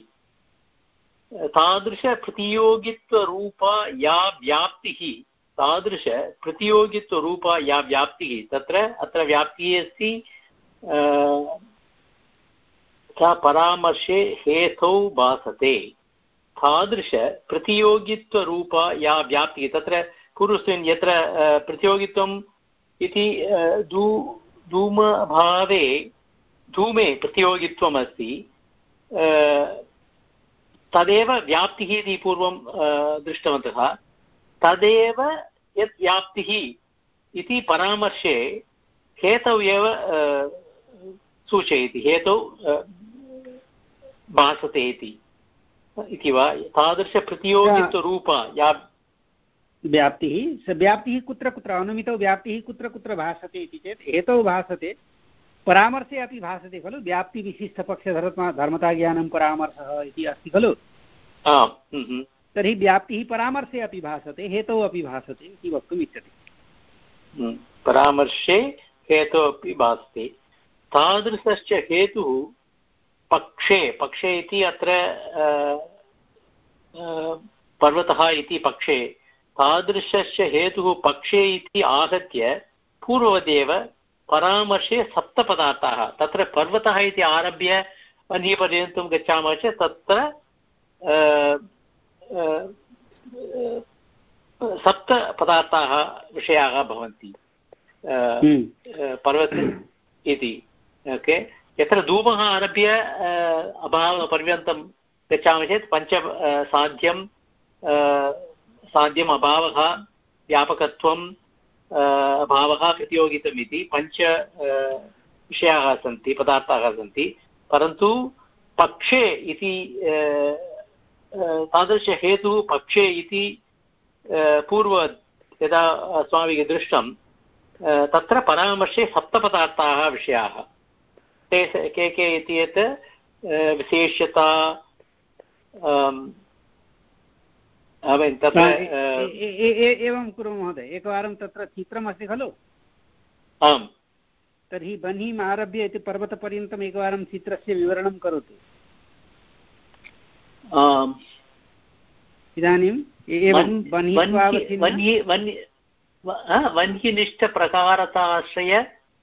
तादृशप्रतियोगित्वरूपा या व्याप्तिः तादृशप्रतियोगित्वरूपा या व्याप्तिः तत्र अत्र व्याप्तिः अस्ति सा परामर्शे हेतौ भासते तादृशप्रतियोगित्वरूपा या व्याप्तिः तत्र पूर्वस्मिन् यत्र प्रतियोगित्वम् इति धू धूमभावे धूमे प्रतियोगित्वम् अस्ति तदेव व्याप्तिः इति पूर्वं दृष्टवन्तः तदेव यत् व्याप्तिः इति परामर्शे हेतौ एव सूचयति हेतौ भासते इति इति वा तादृशप्रतियोगित्वरूप या व्याप्तिः स व्याप्तिः कुत्र कुत्र अनुमितौ व्याप्तिः कुत्र कुत्र भासते इति चेत् हेतौ भासते परामर्शे अपि भासते खलु व्याप्तिविशिष्टपक्षधर्म धर्मताज्ञानं परामर्शः इति अस्ति खलु तर्हि व्याप्तिः परामर्शे अपि भासते हेतौ अपि भासते इति वक्तुम् इच्छति परामर्शे हेतौ अपि भासते तादृशश्च हेतुः पक्षे पक्षे इति अत्र पर्वतः इति पक्षे तादृशस्य हेतुः पक्षे इति आहत्य पूर्ववदेव परामर्शे सप्तपदार्थाः तत्र पर्वतः इति आरभ्य वह्निपर्यन्तं गच्छामः चेत् तत्र सप्तपदार्थाः विषयाः भवन्ति पर्वते इति ओके यत्र धूमः आरभ्य अभावपर्यन्तं गच्छामः चेत् पञ्च साध्यं साध्यम् अभावः व्यापकत्वं भावः प्रतियोगितम् इति पञ्च विषयाः सन्ति पदार्थाः सन्ति परन्तु पक्षे इति तादृशहेतुः पक्षे इति पूर्व यदा अस्माभिः दृष्टं तत्र परामर्शे सप्तपदार्थाः विषयाः ते के के इति यत् विशेष्यता तत्र एवं कुर्मः महोदय एकवारं तत्र चित्रमस्ति खलु आम् तर्हि बह्निम् आरभ्य इति पर्वतपर्यन्तम् एकवारं चित्रस्य विवरणं करोतु इदानीं वह्निनिष्ठप्रकारताश्रय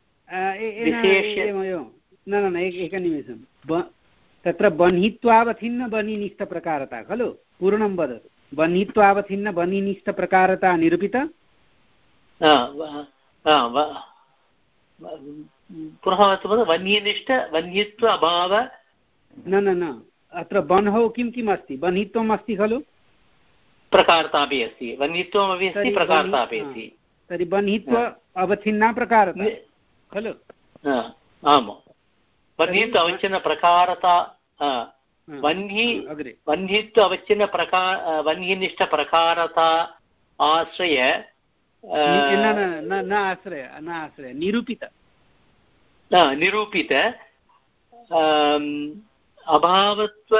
न न एकनिमेषं तत्र बह्नित्वावथिन्न बह्निनिष्ठप्रकारता खलु पूर्णं वदतु बह्नित्वावथिन्न बह्निनिष्ठप्रकारता निरूपित पुनः वह्निनिष्ठ वह्नित्व अभाव न न न अत्र बह्नौ किं किम् अस्ति बह्नित्वम् अस्ति खलु प्रकारता अपि अस्ति वह्नित्वमपि अस्ति प्रकारता अपि अस्ति तर्हि बह्नित्व अवच्छिन्ना प्रकारता खलु आम् वह्नित्व अवच्छिन्न प्रकारता वह्नि वह्नित्व अवच्छिन्न प्रकार वह्निनिष्ठप्रकारता आश्रय न आश्रय न आश्रय निरूपित निरूपित अभावत्व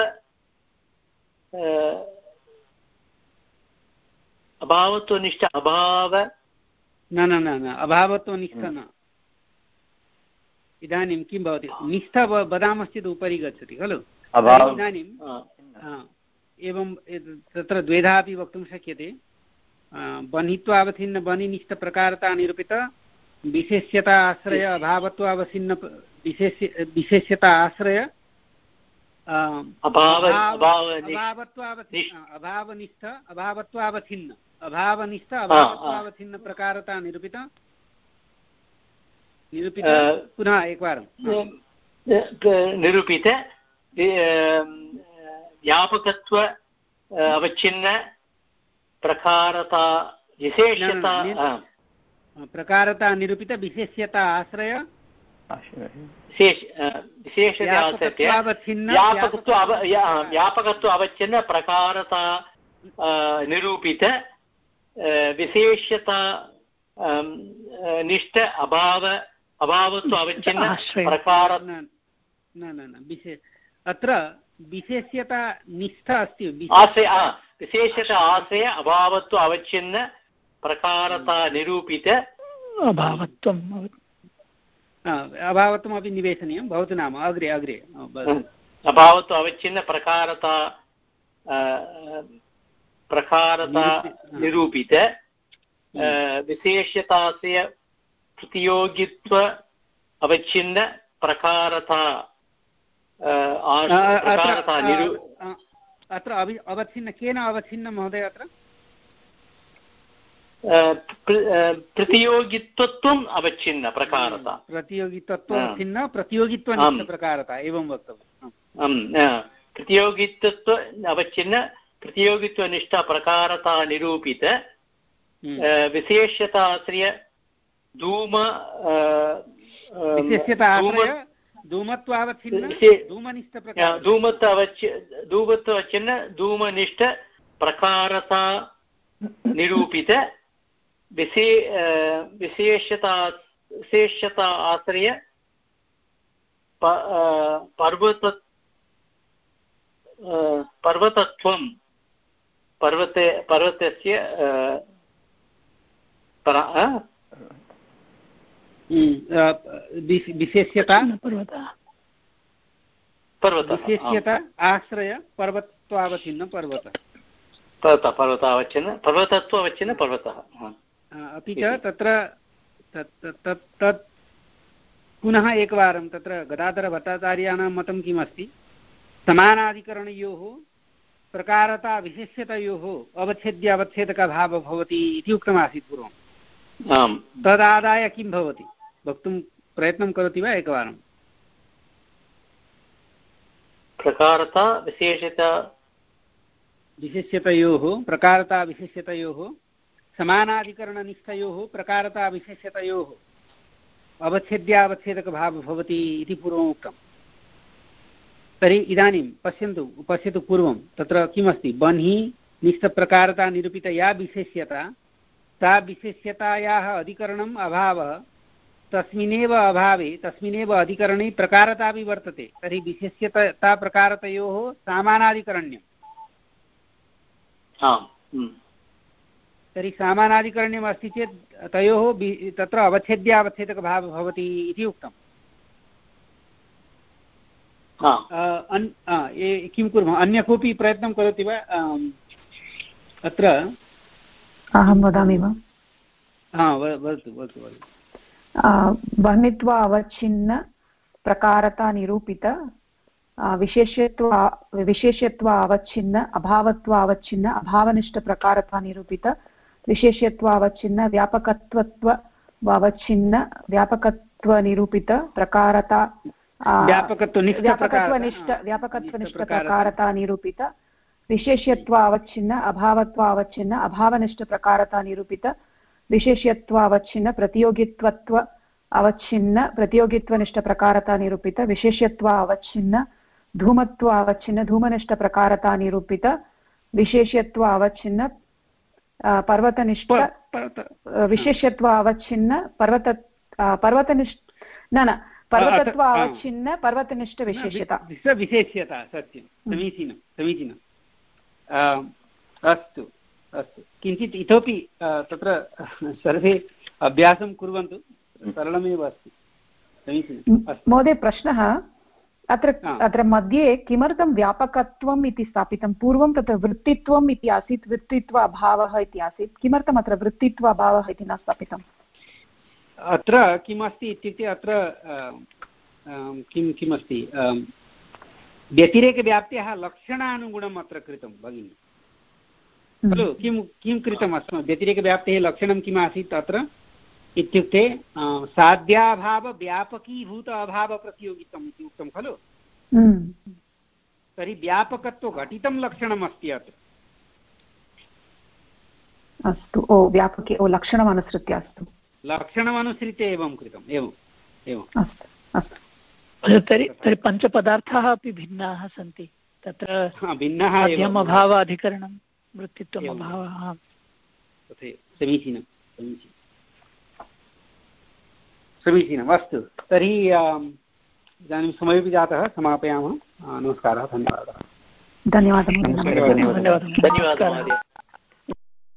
अभावत्वनिष्ठ अभाव न न न न अभावत्वनिष्ठ न इदानीं किं भवति निष्ठ वदामश्चेत् उपरि गच्छति खलु इदानीं एवं तत्र द्वेधा अपि वक्तुं शक्यते बह्नित्वावथिन्न बह्निनिष्ठप्रकारता निरूपित विशेष्यता आश्रय अभावत्वावथिन्न विशेष्य विशेष्यता आश्रय अभावनिष्ठ अभावत्वावथिन्न अभावनिष्ठ अभावत्वावथिन्न प्रकारता निरूपित निरूपित पुनः एकवारं निरूपित व्यापकत्व अवच्छिन्न प्रकारता विशेष्यता प्रकारता निरूपित विशेष्यता आश्रय व्यापकत्व अवच्छिन्न प्रकारता निरूपित विशेष्यता निष्ठ अभाव अभावत्व अवच्छिन्न प्रकार न न न अत्र विशेष्यता निष्ठ अस्ति आश्रय विशेषता आश्रय अभावत्व अवच्छिन्न प्रकारता निरूपित अभावत्वम् अभावत्वमपि निवेशनीयं भवतु नाम अग्रे अग्रे अभावत्व अवच्छिन्न प्रकारता प्रकारता निरूपित विशेषतास्य प्रतियोगित्व अवच्छिन्न प्रकारता प्रकारता निरू अत्र अवच्छिन्न केन अवच्छिन्न महोदय अत्र प्रतियोगित्वम् अवच्छिन्न प्रकारता प्रतियोगित्वम् प्रतियोगित्वनिष्ठप्रकारता एवं वक्तव्यम् प्रतियोगित्व अवच्छिन्न प्रतियोगित्वनिष्ठप्रकारता निरूपित विशेष्यताश्रय धूम धूमत्वावच्छिन्न धूमनिष्ठ प्रकारता निरूपित विशे विशेषता विशेषता आश्रय पर्वत पर्वतत्वं पर्वते पर्वतस्य विशेष्यता विशेष्यता आश्रय पर्वत्वावच्छिन्न पर्वत पर्वत पर्वतावच्छिन्न पर्वतत्वावच्छिन्न पर्वतः अपि च तत्र तत् पुनः एकवारं तत्र गदाधरभट्टाचार्याणां मतं किम् अस्ति समानाधिकरणयोः प्रकारता विशेष्यतयोः अवच्छेद्यावच्छेदकभावः भवति इति उक्तमासीत् पूर्वम् आम् तदादाय किं भवति वक्तुं प्रयत्नं करोति वा एकवारं प्रकारता विशेषता विशेष्यतयोः प्रकारता विशेष्यतयोः समानाधिकरणनिष्ठयोः प्रकारता विशेष्यतयोः अवच्छेद्यावच्छेदकभावः भवति इति पूर्वम् उक्तम् तर्हि इदानीं पश्यन्तु पश्यतु पूर्वं तत्र किमस्ति बन्हि निष्ठप्रकारता निरूपित या विशेष्यता सा विशेष्यतायाः अधिकरणम् अभावः तस्मिन्नेव अभावे तस्मिन्नेव अधिकरणे प्रकारतापि वर्तते तर्हि विशेष्यता प्रकारतयोः सामानाधिकरण्यम् तर्हि सामानाधिकरण्यम् अस्ति चेत् तयोः तत्र अवच्छेद्यावच्छेदकभावः भवति इति उक्तम् किं कुर्मः अन्य कोऽपि प्रयत्नं करोति वा अत्र अहं वदामि वा वदतु वदतु वदतु वर्णित्वा अवच्छिन्न प्रकारता निरूपित विशेष्यत्व विशेष्यत्व अवच्छिन्न अभावत्व अवच्छिन्न अभावनिष्ठप्रकारता निरूपित विशेष्यत्व अवच्छिन्न व्यापकत्वत्व अवच्छिन्न व्यापकत्व निरूपित प्रकारता व्यापकत्वनिष्ठ व्यापकत्वनिष्ठप्रकारता निरूपित विशेष्यत्व अवच्छिन्न अभावत्व अवच्छिन्न अभावनिष्ठप्रकारता निरूपित विशेष्यत्व अवच्छिन्न प्रतियोगित्वत्व अवच्छिन्न प्रतियोगित्वनिष्ठप्रकारता निरूपित विशेष्यत्व अवच्छिन्न धूमत्व अवच्छिन्न धूमनिष्ठप्रकारता निरूपित विशेष्यत्व अवच्छिन्न पर्वतनिष्ठ विशेष्यत्व अवच्छिन्न पर्वत पर्वतनिष्ठ न न पर्वतत्व अवच्छिन्न पर्वतनिष्ठ विशेष्यता विशेष्यता सत्यं समीचीनं समीचीनम् अस्तु अस्तु किञ्चित् इतोपि तत्र सर्वे अभ्यासं कुर्वन्तु सरलमेव अस्ति समीचीनं महोदय प्रश्नः अत्र अत्र मध्ये किमर्थं व्यापकत्वम् इति स्थापितं पूर्वं तत्र वृत्तित्वम् इति आसीत् वृत्तित्व अभावः इति आसीत् किमर्थम् अत्र वृत्तित्व अभावः इति न स्थापितम् अत्र किमस्ति इत्युक्ते अत्र किं किमस्ति व्यतिरेकव्याप्त्याः लक्षणानुगुणम् अत्र कृतं भगिनि खलु किं किं कृतम् अस्माभिः व्यतिरेकव्याप्तेः लक्षणं किम् आसीत् अत्र इत्युक्ते साध्याभावव्यापकीभूत अभावप्रतियोगितम् इति उक्तं खलु तर्हि व्यापकत्वघटितं लक्षणम् अस्ति अत्र अस्तु ओ व्यापके ओ लक्षणमनुसृत्य अस्तु लक्षणमनुसृत्य एवं कृतम् एवं एवम् अस्तु अस्तु तर्हि तर्हि पञ्चपदार्थाः अपि भिन्नाः सन्ति तत्र भिन्नः अभावाधिकरणं वृत्तित्वम् अभावः समीचीनं समीचीनं समीचीनम् अस्तु तर्हि इदानीं समयोपि जातः समापयामः नमस्कारः धन्यवादः धन्यवादः धन्यवादः